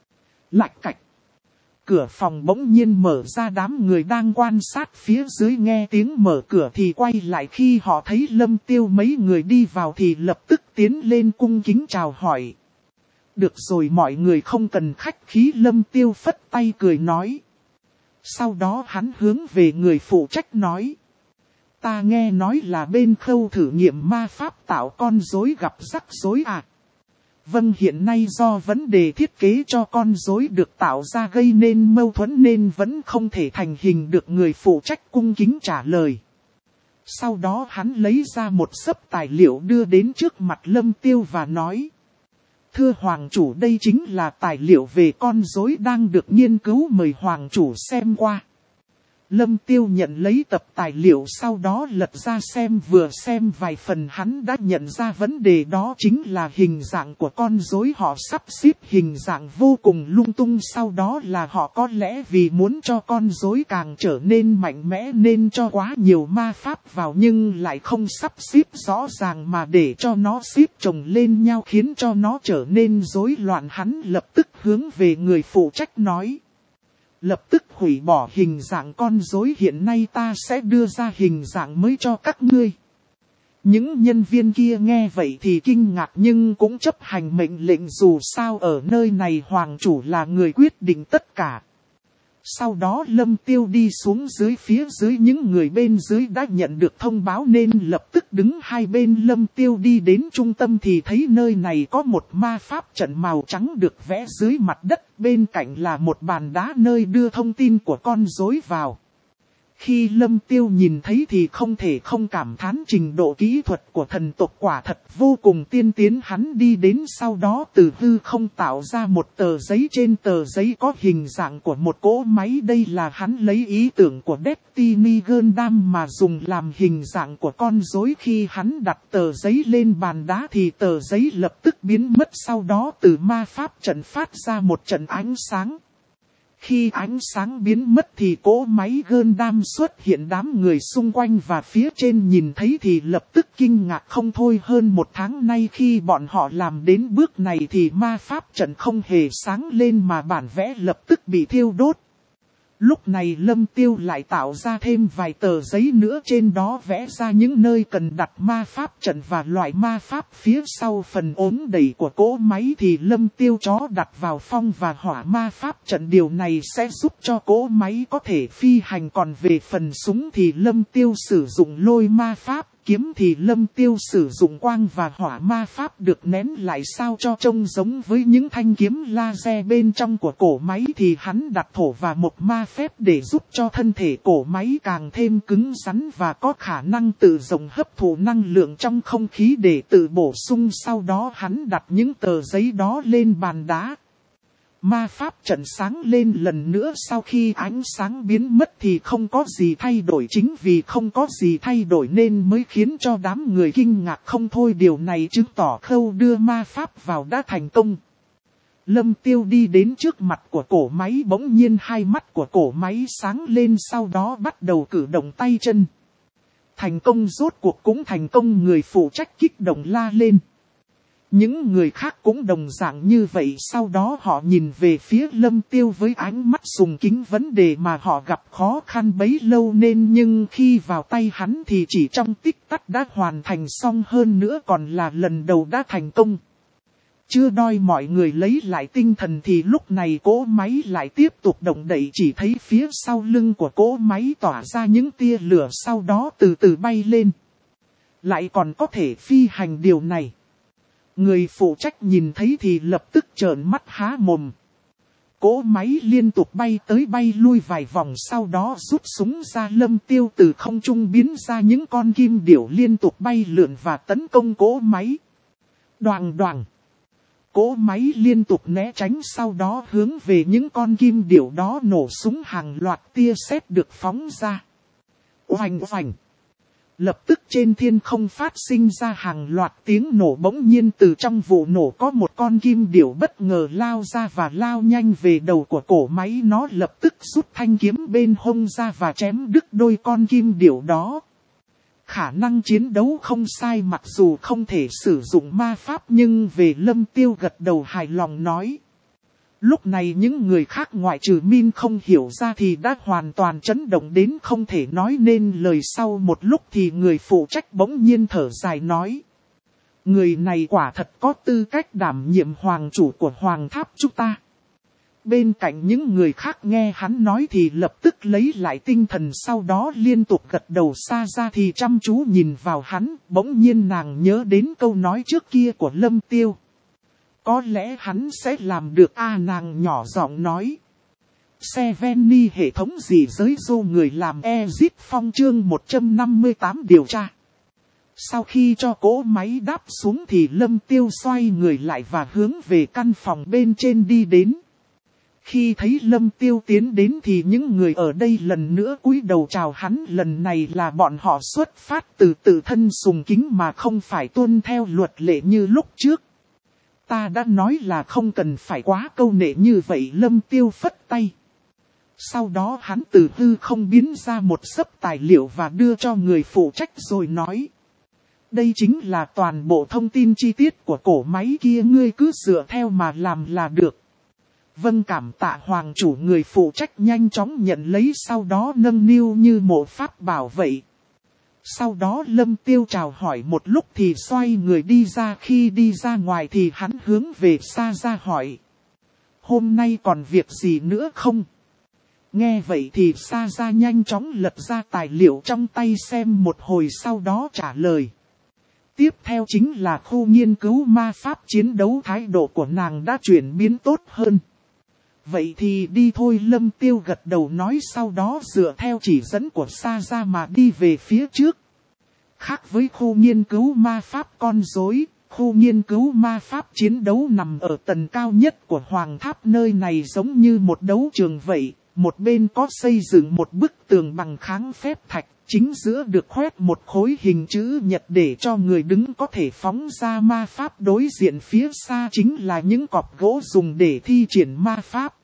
Lạch cạch. Cửa phòng bỗng nhiên mở ra, đám người đang quan sát phía dưới nghe tiếng mở cửa thì quay lại, khi họ thấy Lâm Tiêu mấy người đi vào thì lập tức tiến lên cung kính chào hỏi. Được rồi, mọi người không cần khách khí, Lâm Tiêu phất tay cười nói. Sau đó hắn hướng về người phụ trách nói. Ta nghe nói là bên khâu thử nghiệm ma pháp tạo con rối gặp rắc rối à? Vâng, hiện nay do vấn đề thiết kế cho con rối được tạo ra gây nên mâu thuẫn nên vẫn không thể thành hình được, người phụ trách cung kính trả lời. Sau đó hắn lấy ra một xấp tài liệu đưa đến trước mặt Lâm Tiêu và nói. Thưa Hoàng chủ, đây chính là tài liệu về con rối đang được nghiên cứu, mời Hoàng chủ xem qua. Lâm Tiêu nhận lấy tập tài liệu, sau đó lật ra xem, vừa xem vài phần hắn đã nhận ra vấn đề, đó chính là hình dạng của con rối. Họ sắp xếp hình dạng vô cùng lung tung, sau đó là họ có lẽ vì muốn cho con rối càng trở nên mạnh mẽ nên cho quá nhiều ma pháp vào, nhưng lại không sắp xếp rõ ràng mà để cho nó xếp chồng lên nhau khiến cho nó trở nên rối loạn. Hắn lập tức hướng về người phụ trách nói. Lập tức hủy bỏ hình dạng con rối, hiện nay ta sẽ đưa ra hình dạng mới cho các ngươi. Những nhân viên kia nghe vậy thì kinh ngạc nhưng cũng chấp hành mệnh lệnh, dù sao ở nơi này Hoàng chủ là người quyết định tất cả. Sau đó Lâm Tiêu đi xuống dưới, phía dưới những người bên dưới đã nhận được thông báo nên lập tức đứng hai bên. Lâm Tiêu đi đến trung tâm thì thấy nơi này có một ma pháp trận màu trắng được vẽ dưới mặt đất, bên cạnh là một bàn đá nơi đưa thông tin của con rối vào. Khi Lâm Tiêu nhìn thấy thì không thể không cảm thán trình độ kỹ thuật của thần tộc quả thật vô cùng tiên tiến. Hắn đi đến sau đó từ hư không tạo ra một tờ giấy, trên tờ giấy có hình dạng của một cỗ máy. Đây là hắn lấy ý tưởng của Destiny Gundam mà dùng làm hình dạng của con rối. Khi hắn đặt tờ giấy lên bàn đá thì tờ giấy lập tức biến mất, sau đó từ ma pháp trận phát ra một trận ánh sáng. Khi ánh sáng biến mất thì cỗ máy Gundam xuất hiện, đám người xung quanh và phía trên nhìn thấy thì lập tức kinh ngạc không thôi. Hơn một tháng nay khi bọn họ làm đến bước này thì ma pháp trận không hề sáng lên mà bản vẽ lập tức bị thiêu đốt. Lúc này Lâm Tiêu lại tạo ra thêm vài tờ giấy nữa, trên đó vẽ ra những nơi cần đặt ma pháp trận và loại ma pháp. Phía sau phần ốm đẩy của cỗ máy thì Lâm Tiêu chó đặt vào phong và hỏa ma pháp trận, điều này sẽ giúp cho cỗ máy có thể phi hành. Còn về phần súng thì Lâm Tiêu sử dụng lôi ma pháp. kiếm thì Lâm Tiêu sử dụng quang và hỏa ma pháp được nén lại sao cho trông giống với những thanh kiếm laser bên trong của cổ máy thì hắn đặt thổ và một ma phép để giúp cho thân thể cổ máy càng thêm cứng rắn và có khả năng tự động hấp thụ năng lượng trong không khí để tự bổ sung. Sau đó hắn đặt những tờ giấy đó lên bàn đá. Ma pháp trận sáng lên lần nữa, sau khi ánh sáng biến mất thì không có gì thay đổi, chính vì không có gì thay đổi nên mới khiến cho đám người kinh ngạc không thôi. Điều này chứng tỏ khâu đưa ma pháp vào đã thành công. Lâm Tiêu đi đến trước mặt của cổ máy, bỗng nhiên hai mắt của cổ máy sáng lên, sau đó bắt đầu cử động tay chân. Thành công, rốt cuộc cũng thành công, người phụ trách kích động la lên. Những người khác cũng đồng dạng như vậy, sau đó họ nhìn về phía Lâm Tiêu với ánh mắt sùng kính. Vấn đề mà họ gặp khó khăn bấy lâu nên nhưng khi vào tay hắn thì chỉ trong tích tắc đã hoàn thành xong, hơn nữa còn là lần đầu đã thành công. Chưa đòi mọi người lấy lại tinh thần thì lúc này cỗ máy lại tiếp tục động đậy, chỉ thấy phía sau lưng của cỗ máy tỏa ra những tia lửa, sau đó từ từ bay lên. Lại còn có thể phi hành, điều này. Người phụ trách nhìn thấy thì lập tức trợn mắt há mồm. Cỗ máy liên tục bay tới bay lui vài vòng, sau đó rút súng ra. Lâm Tiêu từ không trung biến ra những con kim điểu liên tục bay lượn và tấn công cỗ máy. Đoàng đoàng. Cỗ máy liên tục né tránh, sau đó hướng về những con kim điểu đó nổ súng, hàng loạt tia sét được phóng ra. Oanh oanh. Lập tức trên thiên không phát sinh ra hàng loạt tiếng nổ, bỗng nhiên từ trong vụ nổ có một con kim điểu bất ngờ lao ra và lao nhanh về đầu của cổ máy. Nó lập tức rút thanh kiếm bên hông ra và chém đứt đôi con kim điểu đó. Khả năng chiến đấu không sai, mặc dù không thể sử dụng ma pháp, nhưng về Lâm Tiêu gật đầu hài lòng nói. Lúc này những người khác ngoại trừ Min không hiểu ra thì đã hoàn toàn chấn động đến không thể nói nên lời. Sau một lúc thì người phụ trách bỗng nhiên thở dài nói. Người này quả thật có tư cách đảm nhiệm hoàng chủ của hoàng tháp chúng ta. Bên cạnh những người khác nghe hắn nói thì lập tức lấy lại tinh thần, sau đó liên tục gật đầu. Xa ra thì chăm chú nhìn vào hắn, bỗng nhiên nàng nhớ đến câu nói trước kia của Lâm Tiêu. Có lẽ hắn sẽ làm được a à, nàng nhỏ giọng nói. Seveni hệ thống gì giới dô người làm Ezit Phong chương một trăm năm mươi tám điều tra. Sau khi cho cỗ máy đáp xuống thì Lâm Tiêu xoay người lại và hướng về căn phòng bên trên đi đến. Khi thấy Lâm Tiêu tiến đến thì những người ở đây lần nữa cúi đầu chào hắn. Lần này là bọn họ xuất phát từ tự thân sùng kính mà không phải tuân theo luật lệ như lúc trước. Ta đã nói là không cần phải quá câu nệ như vậy. Lâm Tiêu phất tay. Sau đó hắn từ hư không biến ra một xấp tài liệu và đưa cho người phụ trách rồi nói. Đây chính là toàn bộ thông tin chi tiết của cổ máy kia, ngươi cứ dựa theo mà làm là được. Vâng, cảm tạ hoàng chủ. Người phụ trách nhanh chóng nhận lấy, sau đó nâng niu như một pháp bảo vậy. Sau đó Lâm Tiêu chào hỏi một lúc thì xoay người đi ra. Khi đi ra ngoài thì hắn hướng về xa ra hỏi. Hôm nay còn việc gì nữa không? Nghe vậy thì xa ra nhanh chóng lật ra tài liệu trong tay xem một hồi, sau đó trả lời. Tiếp theo chính là khu nghiên cứu ma pháp chiến đấu, thái độ của nàng đã chuyển biến tốt hơn. Vậy thì đi thôi. Lâm Tiêu gật đầu nói, sau đó dựa theo chỉ dẫn của Sa Ra mà đi về phía trước. Khác với khu nghiên cứu ma pháp con rối, khu nghiên cứu ma pháp chiến đấu nằm ở tầng cao nhất của hoàng tháp. Nơi này giống như một đấu trường vậy, một bên có xây dựng một bức tường bằng kháng phép thạch, chính giữa được khoét một khối hình chữ nhật để cho người đứng có thể phóng ra ma pháp. Đối diện phía xa chính là những cọc gỗ dùng để thi triển ma pháp.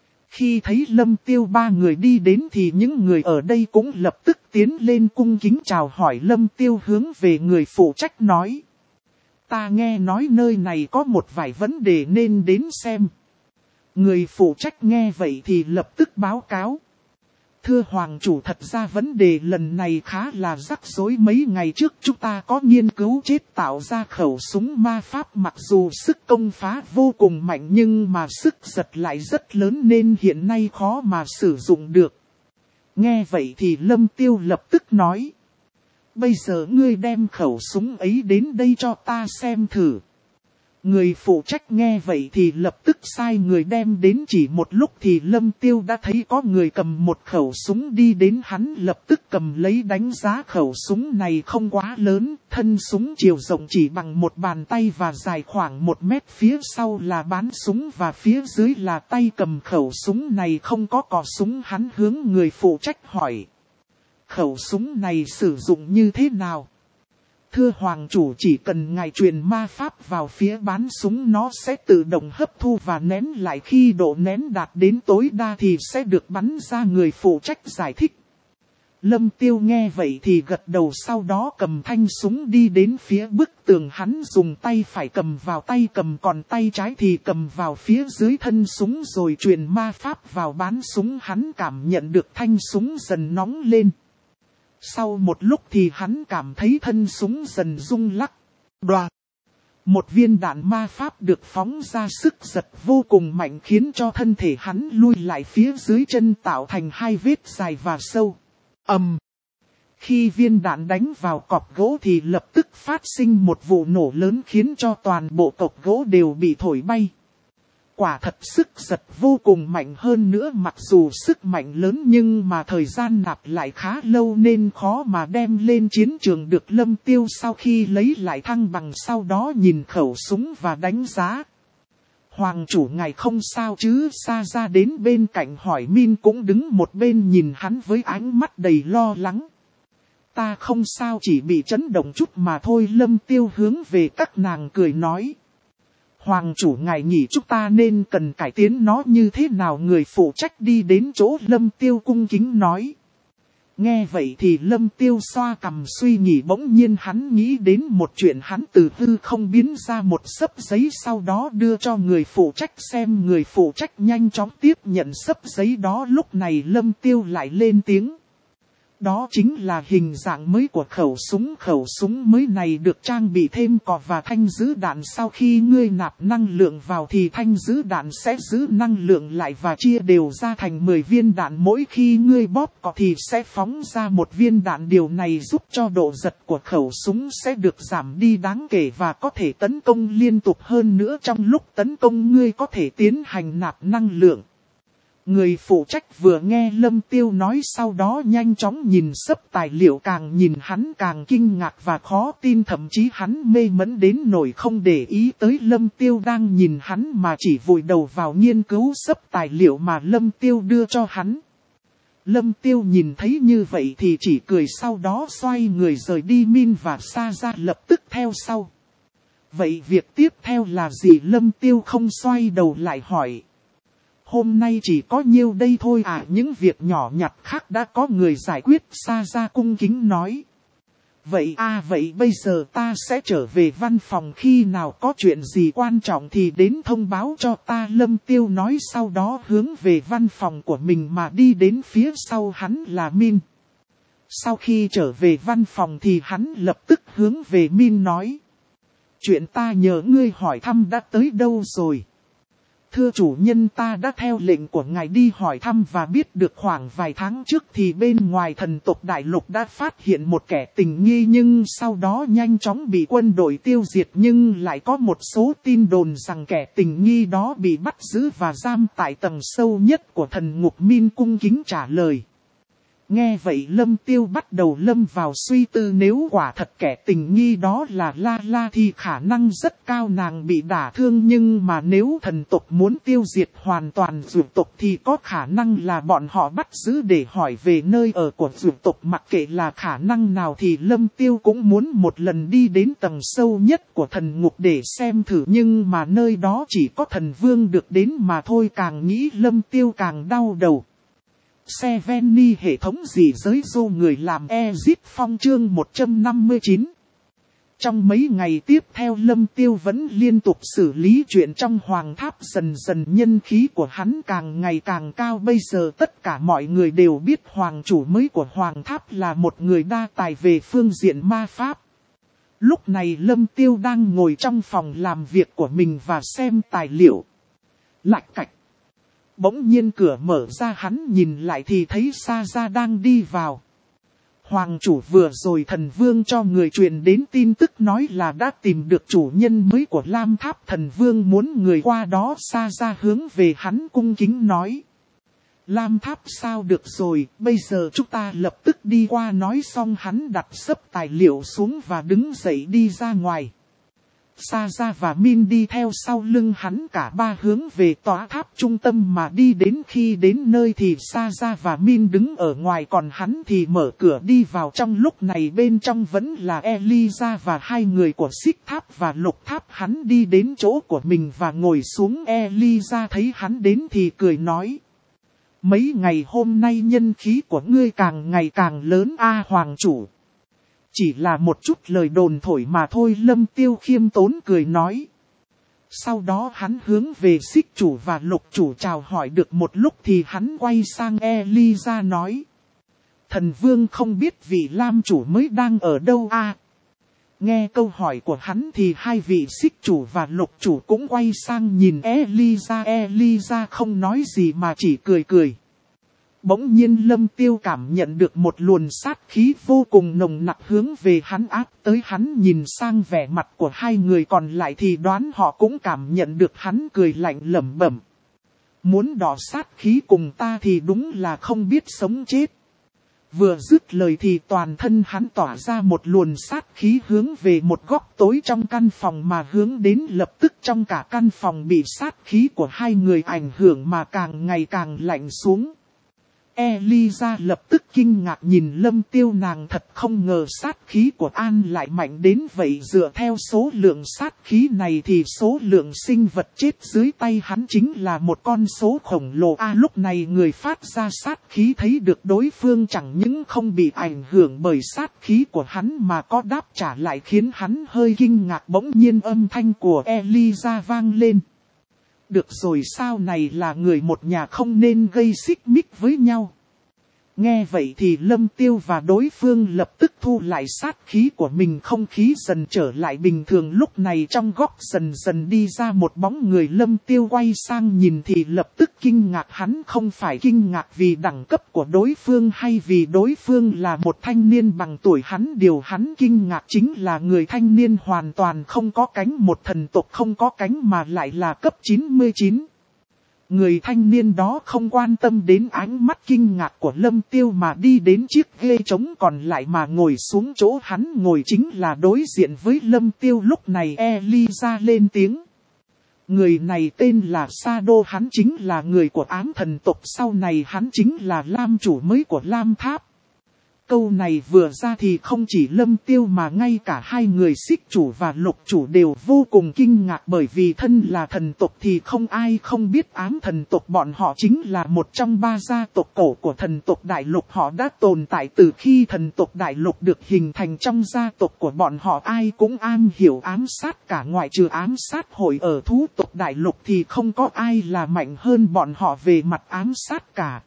Khi thấy Lâm Tiêu ba người đi đến thì những người ở đây cũng lập tức tiến lên cung kính chào hỏi. Lâm Tiêu hướng về người phụ trách nói. Ta nghe nói nơi này có một vài vấn đề nên đến xem. Người phụ trách nghe vậy thì lập tức báo cáo. Thưa hoàng chủ, thật ra vấn đề lần này khá là rắc rối. Mấy ngày trước chúng ta có nghiên cứu chế tạo ra khẩu súng ma pháp, mặc dù sức công phá vô cùng mạnh nhưng mà sức giật lại rất lớn nên hiện nay khó mà sử dụng được. Nghe vậy thì Lâm Tiêu lập tức nói. bây giờ ngươi đem khẩu súng ấy đến đây cho ta xem thử. Người phụ trách nghe vậy thì lập tức sai người đem đến, chỉ một lúc thì Lâm Tiêu đã thấy có người cầm một khẩu súng đi đến, hắn lập tức cầm lấy đánh giá khẩu súng này không quá lớn, thân súng chiều rộng chỉ bằng một bàn tay và dài khoảng một mét, phía sau là bán súng và phía dưới là tay cầm khẩu súng này không có cò súng. Hắn hướng người phụ trách hỏi: khẩu súng này sử dụng như thế nào? Thưa hoàng chủ, chỉ cần ngài truyền ma pháp vào phía bán súng, nó sẽ tự động hấp thu và nén lại, khi độ nén đạt đến tối đa thì sẽ được bắn ra, người phụ trách giải thích. Lâm Tiêu nghe vậy thì gật đầu, sau đó cầm thanh súng đi đến phía bức tường, hắn dùng tay phải cầm vào tay cầm, còn tay trái thì cầm vào phía dưới thân súng rồi truyền ma pháp vào bán súng. Hắn cảm nhận được thanh súng dần nóng lên. Sau một lúc thì hắn cảm thấy thân súng dần rung lắc. Đoạt! Một viên đạn ma pháp được phóng ra, sức giật vô cùng mạnh khiến cho thân thể hắn lui lại phía dưới chân, tạo thành hai vết dài và sâu. Ầm! Um. Khi viên đạn đánh vào cọc gỗ thì lập tức phát sinh một vụ nổ lớn khiến cho toàn bộ cọc gỗ đều bị thổi bay. Quả thật sức giật vô cùng mạnh, hơn nữa mặc dù sức mạnh lớn nhưng mà thời gian nạp lại khá lâu nên khó mà đem lên chiến trường được. Lâm Tiêu sau khi lấy lại thăng bằng, sau đó nhìn khẩu súng và đánh giá. Hoàng chủ ngài không sao chứ? Xa ra đến bên cạnh hỏi. Min cũng đứng một bên nhìn hắn với ánh mắt đầy lo lắng. Ta không sao, chỉ bị chấn động chút mà thôi. Lâm Tiêu hướng về các nàng cười nói. Hoàng chủ ngài nghĩ chúng ta nên cần cải tiến nó như thế nào? Người phụ trách đi đến chỗ Lâm Tiêu cung kính nói. Nghe vậy thì Lâm Tiêu xoa cằm suy nghĩ, bỗng nhiên hắn nghĩ đến một chuyện, hắn từ hư không biến ra một xấp giấy, sau đó đưa cho người phụ trách xem. Người phụ trách nhanh chóng tiếp nhận xấp giấy đó. Lúc này Lâm Tiêu lại lên tiếng. Đó chính là hình dạng mới của khẩu súng. Khẩu súng mới này được trang bị thêm cò và thanh giữ đạn. Sau khi ngươi nạp năng lượng vào thì thanh giữ đạn sẽ giữ năng lượng lại và chia đều ra thành mười viên đạn. Mỗi khi ngươi bóp cò thì sẽ phóng ra một viên đạn. Điều này giúp cho độ giật của khẩu súng sẽ được giảm đi đáng kể và có thể tấn công liên tục. Hơn nữa trong lúc tấn công ngươi có thể tiến hành nạp năng lượng. Người phụ trách vừa nghe Lâm Tiêu nói, sau đó nhanh chóng nhìn xấp tài liệu, càng nhìn hắn càng kinh ngạc và khó tin, thậm chí hắn mê mẩn đến nỗi không để ý tới Lâm Tiêu đang nhìn hắn mà chỉ vùi đầu vào nghiên cứu xấp tài liệu mà Lâm Tiêu đưa cho hắn. Lâm Tiêu nhìn thấy như vậy thì chỉ cười, sau đó xoay người rời đi. Min và Sa ra lập tức theo sau. Vậy việc tiếp theo là gì? Lâm Tiêu không xoay đầu lại hỏi. Hôm nay chỉ có nhiêu đây thôi à? Những việc nhỏ nhặt khác đã có người giải quyết. Sa ra cung kính nói. Vậy à, vậy bây giờ ta sẽ trở về văn phòng, khi nào có chuyện gì quan trọng thì đến thông báo cho ta. Lâm Tiêu nói, sau đó hướng về văn phòng của mình mà đi đến, phía sau hắn là Min. Sau khi trở về văn phòng thì hắn lập tức hướng về Min nói. Chuyện ta nhờ ngươi hỏi thăm đã tới đâu rồi? Thưa chủ nhân, ta đã theo lệnh của ngài đi hỏi thăm và biết được khoảng vài tháng trước thì bên ngoài thần tộc đại lục đã phát hiện một kẻ tình nghi, nhưng sau đó nhanh chóng bị quân đội tiêu diệt. Nhưng lại có một số tin đồn rằng kẻ tình nghi đó bị bắt giữ và giam tại tầng sâu nhất của thần ngục. Min cung kính trả lời. Nghe vậy Lâm Tiêu bắt đầu lâm vào suy tư, nếu quả thật kẻ tình nghi đó là La La thì khả năng rất cao nàng bị đả thương, nhưng mà nếu thần tộc muốn tiêu diệt hoàn toàn dụ tộc thì có khả năng là bọn họ bắt giữ để hỏi về nơi ở của dụ tộc. Mặc kệ là khả năng nào thì Lâm Tiêu cũng muốn một lần đi đến tầng sâu nhất của thần ngục để xem thử, nhưng mà nơi đó chỉ có thần vương được đến mà thôi. Càng nghĩ Lâm Tiêu càng đau đầu. Seveni hệ thống gì giới dô người làm Exit Phong chương một trăm năm mươi chín. Trong mấy ngày tiếp theo Lâm Tiêu vẫn liên tục xử lý chuyện trong Hoàng Tháp, dần dần nhân khí của hắn càng ngày càng cao. Bây giờ tất cả mọi người đều biết Hoàng chủ mới của Hoàng Tháp là một người đa tài về phương diện ma pháp. Lúc này Lâm Tiêu đang ngồi trong phòng làm việc của mình và xem tài liệu. Lạch cạch. Bỗng nhiên cửa mở ra, hắn nhìn lại thì thấy Sa ra đang đi vào. Hoàng chủ vừa rồi thần vương cho người truyền đến tin tức nói là đã tìm được chủ nhân mới của Lam Tháp. Thần vương muốn người qua đó xa ra hướng về hắn cung kính nói. Lam Tháp sao được rồi, bây giờ chúng ta lập tức đi qua. Nói xong hắn đặt xấp tài liệu xuống và đứng dậy đi ra ngoài. Sa Ra và Min đi theo sau lưng hắn, cả ba hướng về tòa tháp trung tâm mà đi. Đến khi đến nơi thì Sa Ra và Min đứng ở ngoài, còn hắn thì mở cửa đi vào trong. Lúc này bên trong vẫn là Eliza và hai người của Xích Tháp và Lục Tháp. Hắn đi đến chỗ của mình và ngồi xuống. Eliza thấy hắn đến thì cười nói. Mấy ngày hôm nay nhân khí của ngươi càng ngày càng lớn a hoàng chủ. Chỉ là một chút lời đồn thổi mà thôi, Lâm Tiêu khiêm tốn cười nói. Sau đó hắn hướng về Xích chủ và Lục chủ chào hỏi được một lúc thì hắn quay sang Eliza nói. Thần vương không biết vị Lam chủ mới đang ở đâu a? Nghe câu hỏi của hắn thì hai vị Xích chủ và Lục chủ cũng quay sang nhìn Eliza. Eliza không nói gì mà chỉ cười cười. Bỗng nhiên Lâm Tiêu cảm nhận được một luồng sát khí vô cùng nồng nặc hướng về hắn áp tới. Hắn nhìn sang vẻ mặt của hai người còn lại thì đoán họ cũng cảm nhận được hắn cười lạnh lẩm bẩm. Muốn đọ sát khí cùng ta thì đúng là không biết sống chết. Vừa dứt lời thì toàn thân hắn tỏa ra một luồng sát khí hướng về một góc tối trong căn phòng mà hướng đến. Lập tức trong cả căn phòng bị sát khí của hai người ảnh hưởng mà càng ngày càng lạnh xuống. Eliza lập tức kinh ngạc nhìn Lâm Tiêu, nàng thật không ngờ sát khí của An lại mạnh đến vậy. Dựa theo số lượng sát khí này thì số lượng sinh vật chết dưới tay hắn chính là một con số khổng lồ. A lúc này người phát ra sát khí thấy được đối phương chẳng những không bị ảnh hưởng bởi sát khí của hắn mà có đáp trả lại khiến hắn hơi kinh ngạc. Bỗng nhiên âm thanh của Eliza vang lên. Được rồi, sao này là người một nhà không nên gây xích mích với nhau. Nghe vậy thì Lâm Tiêu và đối phương lập tức thu lại sát khí của mình, không khí dần trở lại bình thường. Lúc này trong góc dần dần đi ra một bóng người. Lâm Tiêu quay sang nhìn thì lập tức kinh ngạc. Hắn không phải kinh ngạc vì đẳng cấp của đối phương hay vì đối phương là một thanh niên bằng tuổi hắn. Điều hắn kinh ngạc chính là người thanh niên hoàn toàn không có cánh, một thần tộc không có cánh mà lại là cấp chín mươi chín. Người thanh niên đó không quan tâm đến ánh mắt kinh ngạc của Lâm Tiêu mà đi đến chiếc ghế trống còn lại mà ngồi xuống chỗ hắn ngồi, chính là đối diện với Lâm Tiêu. Lúc này Eliza lên tiếng. Người này tên là Sado, hắn chính là người của ám thần tộc, sau này hắn chính là Lam chủ mới của Lam Tháp. Câu này vừa ra thì không chỉ Lâm Tiêu mà ngay cả hai người Xích chủ và Lục chủ đều vô cùng kinh ngạc, bởi vì thân là thần tộc thì không ai không biết ám thần tộc bọn họ chính là một trong ba gia tộc cổ của thần tộc đại lục. Họ đã tồn tại từ khi thần tộc đại lục được hình thành. Trong gia tộc của bọn họ ai cũng am hiểu ám sát, cả ngoại trừ ám sát hội ở thú tộc đại lục thì không có ai là mạnh hơn bọn họ về mặt ám sát cả.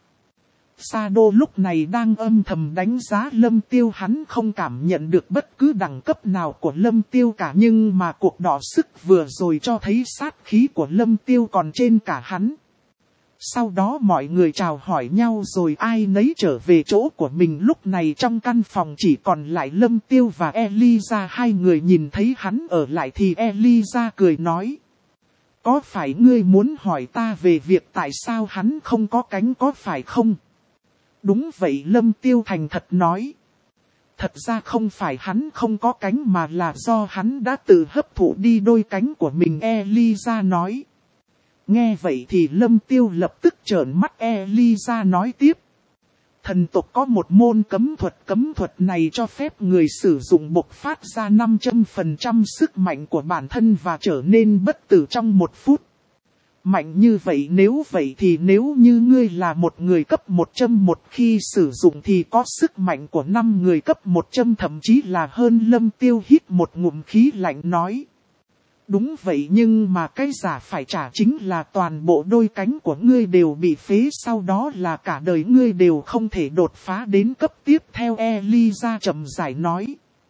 Sado lúc này đang âm thầm đánh giá Lâm Tiêu, hắn không cảm nhận được bất cứ đẳng cấp nào của Lâm Tiêu cả, nhưng mà cuộc đọ sức vừa rồi cho thấy sát khí của Lâm Tiêu còn trên cả hắn. Sau đó mọi người chào hỏi nhau rồi ai nấy trở về chỗ của mình. Lúc này trong căn phòng chỉ còn lại Lâm Tiêu và Eliza. Hai người nhìn thấy hắn ở lại thì Eliza cười nói. Có phải ngươi muốn hỏi ta về việc tại sao hắn không có cánh có phải không? Đúng vậy, Lâm Tiêu thành thật nói. Thật ra không phải hắn không có cánh mà là do hắn đã tự hấp thụ đi đôi cánh của mình, Eliza nói. Nghe vậy thì Lâm Tiêu lập tức trợn mắt. Eliza nói tiếp. Thần tộc có một môn cấm thuật, cấm thuật này cho phép người sử dụng bộc phát ra năm trăm phần trăm sức mạnh của bản thân và trở nên bất tử trong một phút. Mạnh như vậy, nếu vậy thì nếu như ngươi là một người cấp một trăm một khi sử dụng thì có sức mạnh của năm người cấp một trăm thậm chí là hơn. Lâm Tiêu hít một ngụm khí lạnh nói. Đúng vậy, nhưng mà cái giả phải trả chính là toàn bộ đôi cánh của ngươi đều bị phế, sau đó là cả đời ngươi đều không thể đột phá đến cấp tiếp theo, Eliza chậm rãi nói.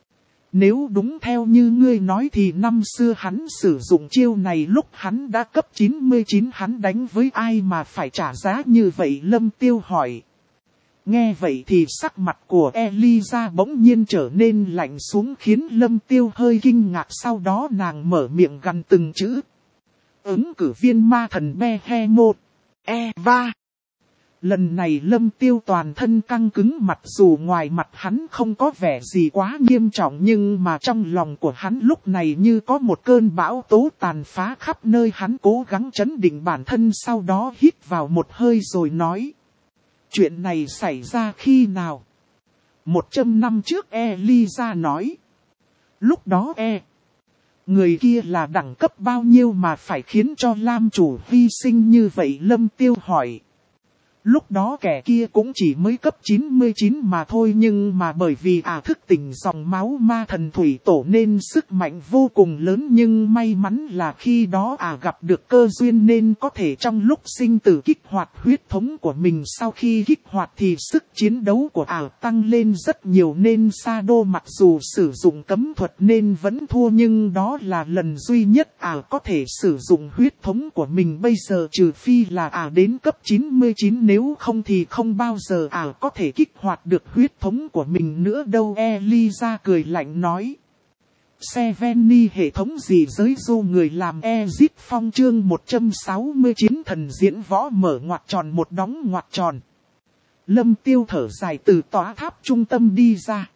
Nếu đúng theo như ngươi nói thì năm xưa hắn sử dụng chiêu này lúc hắn đã cấp chín mươi chín, hắn đánh với ai mà phải trả giá như vậy? Lâm Tiêu hỏi. Nghe vậy thì sắc mặt của Eliza bỗng nhiên trở nên lạnh xuống khiến Lâm Tiêu hơi kinh ngạc, sau đó nàng mở miệng gằn từng chữ. Ứng cử viên ma thần Behemoth, Eva. Lần này Lâm Tiêu toàn thân căng cứng, mặc dù ngoài mặt hắn không có vẻ gì quá nghiêm trọng nhưng mà trong lòng của hắn lúc này như có một cơn bão tố tàn phá khắp nơi. Hắn cố gắng trấn định bản thân, sau đó hít vào một hơi rồi nói. Chuyện này xảy ra khi nào? Một trăm năm trước, Eliza nói. Lúc đó e. Người kia là đẳng cấp bao nhiêu mà phải khiến cho Lam chủ hy sinh như vậy? Lâm Tiêu hỏi. Lúc đó kẻ kia cũng chỉ mới cấp chín mươi chín mà thôi, nhưng mà bởi vì ả thức tỉnh dòng máu ma thần thủy tổ nên sức mạnh vô cùng lớn, nhưng may mắn là khi đó ả gặp được cơ duyên nên có thể trong lúc sinh tử kích hoạt huyết thống của mình. Sau khi kích hoạt thì sức chiến đấu của ả tăng lên rất nhiều, nên Sa Đô mặc dù sử dụng cấm thuật nên vẫn thua, nhưng đó là lần duy nhất ả có thể sử dụng huyết thống của mình bây giờ, trừ phi là ả đến cấp chín mươi chín. Nếu không thì không bao giờ ả à có thể kích hoạt được huyết thống của mình nữa đâu. Eliza cười lạnh nói. Seveni hệ thống gì giới du người làm Ezit Phong chương một trăm sáu mươi chín thần diễn võ mở ngoặc tròn một đóng ngoặc tròn. Lâm Tiêu thở dài từ tòa tháp trung tâm đi ra.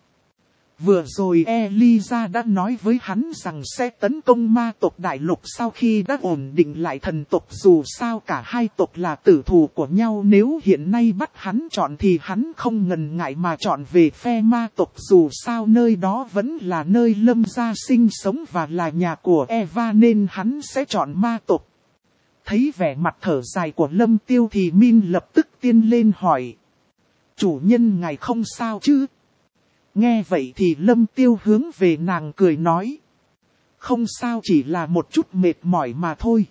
Vừa rồi Eliza đã nói với hắn rằng sẽ tấn công ma tộc đại lục sau khi đã ổn định lại thần tộc, dù sao cả hai tộc là tử thù của nhau. Nếu hiện nay bắt hắn chọn thì hắn không ngần ngại mà chọn về phe ma tộc, dù sao nơi đó vẫn là nơi Lâm gia sinh sống và là nhà của Eva nên hắn sẽ chọn ma tộc. Thấy vẻ mặt thở dài của Lâm Tiêu thì Min lập tức tiến lên hỏi. Chủ nhân ngài không sao chứ? Nghe vậy thì Lâm Tiêu hướng về nàng cười nói. Không sao, chỉ là một chút mệt mỏi mà thôi.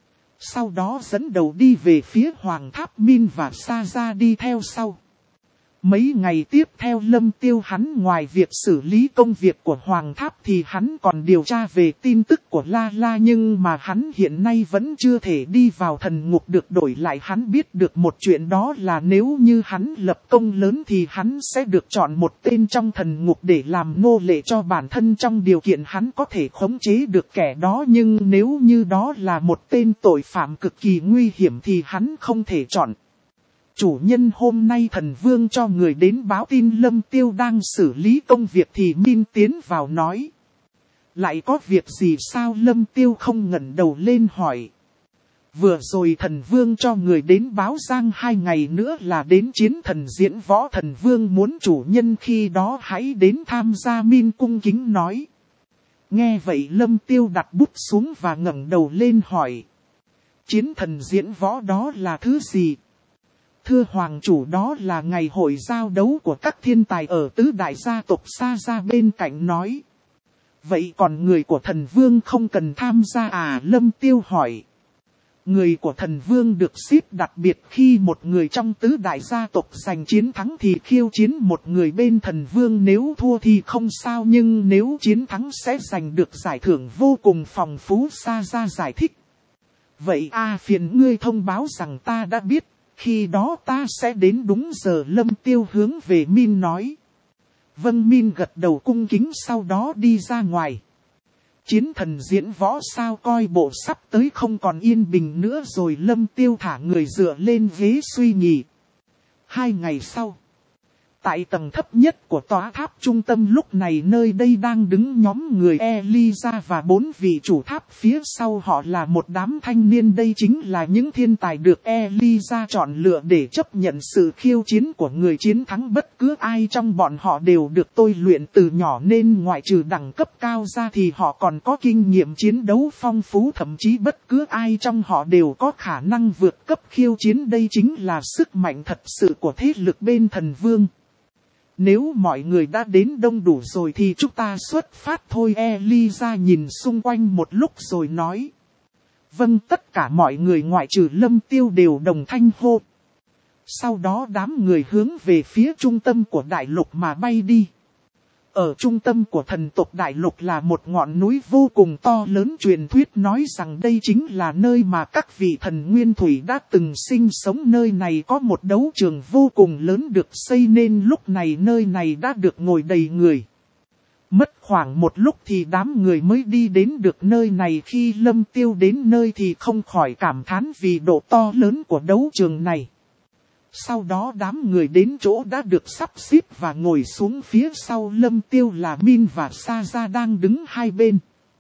Sau đó dẫn đầu đi về phía Hoàng Tháp. Min và Sa Ra đi theo sau. Mấy ngày tiếp theo Lâm Tiêu hắn ngoài việc xử lý công việc của Hoàng Tháp thì hắn còn điều tra về tin tức của La La, nhưng mà hắn hiện nay vẫn chưa thể đi vào thần ngục được. Đổi lại hắn biết được một chuyện, đó là nếu như hắn lập công lớn thì hắn sẽ được chọn một tên trong thần ngục để làm nô lệ cho bản thân, trong điều kiện hắn có thể khống chế được kẻ đó. Nhưng nếu như đó là một tên tội phạm cực kỳ nguy hiểm thì hắn không thể chọn. Chủ nhân, hôm nay thần vương cho người đến báo tin Lâm Tiêu đang xử lý công việc thì Min tiến vào nói. Lại có việc gì sao? Lâm Tiêu không ngẩng đầu lên hỏi. Vừa rồi thần vương cho người đến báo rằng hai ngày nữa là đến chiến thần diễn võ, thần vương muốn chủ nhân khi đó hãy đến tham gia. Min cung kính nói. Nghe vậy Lâm Tiêu đặt bút xuống và ngẩng đầu lên hỏi. Chiến thần diễn võ đó là thứ gì? Thưa hoàng chủ, đó là ngày hội giao đấu của các thiên tài ở tứ đại gia tộc. Sa Ra bên cạnh nói. Vậy còn người của thần vương không cần tham gia à? Lâm Tiêu hỏi. Người của thần vương được xếp đặc biệt, khi một người trong tứ đại gia tộc giành chiến thắng thì khiêu chiến một người bên thần vương, nếu thua thì không sao, nhưng nếu chiến thắng sẽ giành được giải thưởng vô cùng phong phú. Sa Ra giải thích. Vậy a à, phiền ngươi thông báo rằng ta đã biết. Khi đó ta sẽ đến đúng giờ. Lâm Tiêu hướng về Min nói. Vâng. Min gật đầu cung kính, sau đó đi ra ngoài. Chiến thần diễn võ sao? Coi bộ sắp tới không còn yên bình nữa rồi. Lâm Tiêu thả người dựa lên ghế suy nghĩ. Hai ngày sau, tại tầng thấp nhất của tòa tháp trung tâm, lúc này nơi đây đang đứng nhóm người Eliza và bốn vị chủ tháp phía sau họ là một đám thanh niên. Đây chính là những thiên tài được Eliza chọn lựa để chấp nhận sự khiêu chiến của người chiến thắng. Bất cứ ai trong bọn họ đều được tôi luyện từ nhỏ nên ngoại trừ đẳng cấp cao ra thì họ còn có kinh nghiệm chiến đấu phong phú, thậm chí bất cứ ai trong họ đều có khả năng vượt cấp khiêu chiến. Đây chính là sức mạnh thật sự của thế lực bên thần vương. Nếu mọi người đã đến đông đủ rồi thì chúng ta xuất phát thôi. Eliza nhìn xung quanh một lúc rồi nói. Vâng. Tất cả mọi người ngoại trừ Lâm Tiêu đều đồng thanh hô. Sau đó đám người hướng về phía trung tâm của đại lục mà bay đi. Ở trung tâm của thần tộc đại lục là một ngọn núi vô cùng to lớn, truyền thuyết nói rằng đây chính là nơi mà các vị thần nguyên thủy đã từng sinh sống. Nơi này có một đấu trường vô cùng lớn được xây nên lúc này nơi này đã được ngồi đầy người. Mất khoảng một lúc thì đám người mới đi đến được nơi này. Khi Lâm Tiêu đến nơi thì không khỏi cảm thán vì độ to lớn của đấu trường này. Sau đó đám người đến chỗ đã được sắp xếp và ngồi xuống, phía sau Lâm Tiêu là Min và Sa Gia đang đứng hai bên.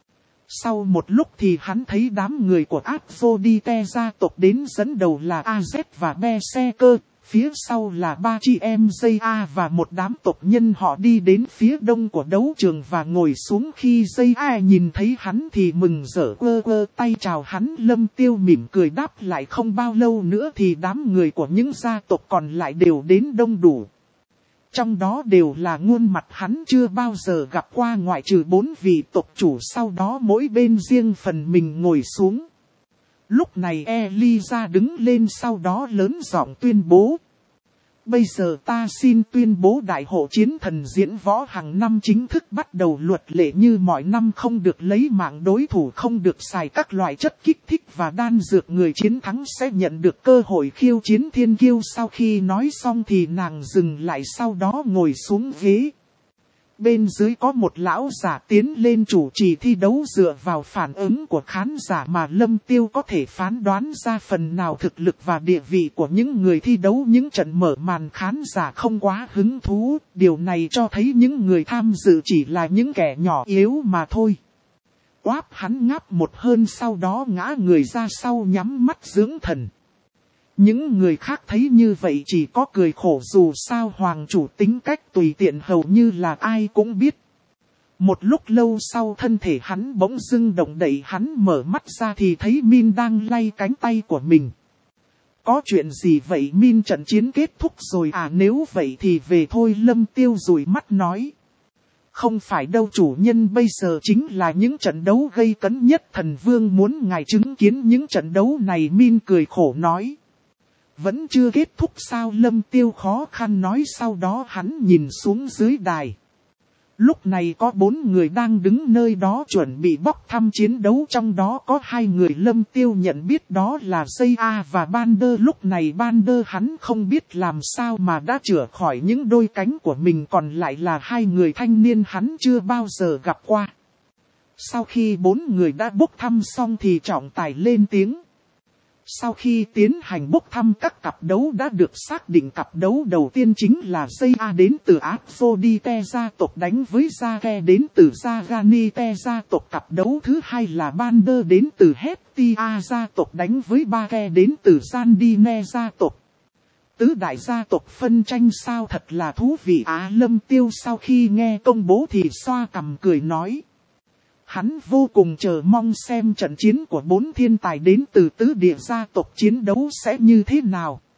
Sau một lúc thì hắn thấy đám người của Aphrodite gia tộc đến, dẫn đầu là a dét và Berserker. Phía sau là ba chị em Jaya và một đám tộc nhân, họ đi đến phía đông của đấu trường và ngồi xuống. Khi Jaya nhìn thấy hắn thì mừng rỡ quơ quơ tay chào hắn. Lâm Tiêu mỉm cười đáp lại. Không bao lâu nữa thì đám người của những gia tộc còn lại đều đến đông đủ. Trong đó đều là khuôn mặt hắn chưa bao giờ gặp qua, ngoại trừ bốn vị tộc chủ. Sau đó mỗi bên riêng phần mình ngồi xuống. Lúc này Eliza đứng lên, sau đó lớn giọng tuyên bố. Bây giờ ta xin tuyên bố đại hội chiến thần diễn võ hàng năm chính thức bắt đầu. Luật lệ như mọi năm, không được lấy mạng đối thủ, không được xài các loại chất kích thích và đan dược. Người chiến thắng sẽ nhận được cơ hội khiêu chiến thiên kiêu. Sau khi nói xong thì nàng dừng lại, sau đó ngồi xuống ghế. Bên dưới có một lão giả tiến lên chủ trì thi đấu. Dựa vào phản ứng của khán giả mà Lâm Tiêu có thể phán đoán ra phần nào thực lực và địa vị của những người thi đấu. Những trận mở màn khán giả không quá hứng thú, điều này cho thấy những người tham dự chỉ là những kẻ nhỏ yếu mà thôi. Oáp, hắn ngáp một hơi, sau đó ngã người ra sau nhắm mắt dưỡng thần. Những người khác thấy như vậy chỉ có cười khổ, dù sao hoàng chủ tính cách tùy tiện hầu như là ai cũng biết. Một lúc lâu sau thân thể hắn bỗng dưng động đậy, hắn mở mắt ra thì thấy Min đang lay cánh tay của mình. Có chuyện gì vậy Min, trận chiến kết thúc rồi à? Nếu vậy thì về thôi, Lâm Tiêu dụi mắt nói. Không phải đâu chủ nhân, bây giờ chính là những trận đấu gây cấn nhất, thần vương muốn ngài chứng kiến những trận đấu này. Min cười khổ nói. Vẫn chưa kết thúc sao? Lâm Tiêu khó khăn nói. Sau đó hắn nhìn xuống dưới đài. Lúc này có bốn người đang đứng nơi đó chuẩn bị bốc thăm chiến đấu. Trong đó có hai người Lâm Tiêu nhận biết, đó là Jaya và Bander. Lúc này Bander hắn không biết làm sao mà đã chữa khỏi những đôi cánh của mình. Còn lại là hai người thanh niên hắn chưa bao giờ gặp qua. Sau khi bốn người đã bốc thăm xong thì trọng tài lên tiếng. Sau khi tiến hành bốc thăm, các cặp đấu đã được xác định. Cặp đấu đầu tiên chính là Jaya đến từ Aphrodite gia tộc đánh với Zake đến từ Zaganite gia tộc. Cặp đấu thứ hai là Bander đến từ Hestia gia tộc đánh với Bake đến từ Zandine gia tộc. Tứ đại gia tộc phân tranh sao, thật là thú vị á. Lâm Tiêu sau khi nghe công bố thì xoa cằm cười nói. Hắn vô cùng chờ mong xem trận chiến của bốn thiên tài đến từ tứ địa gia tộc chiến đấu sẽ như thế nào.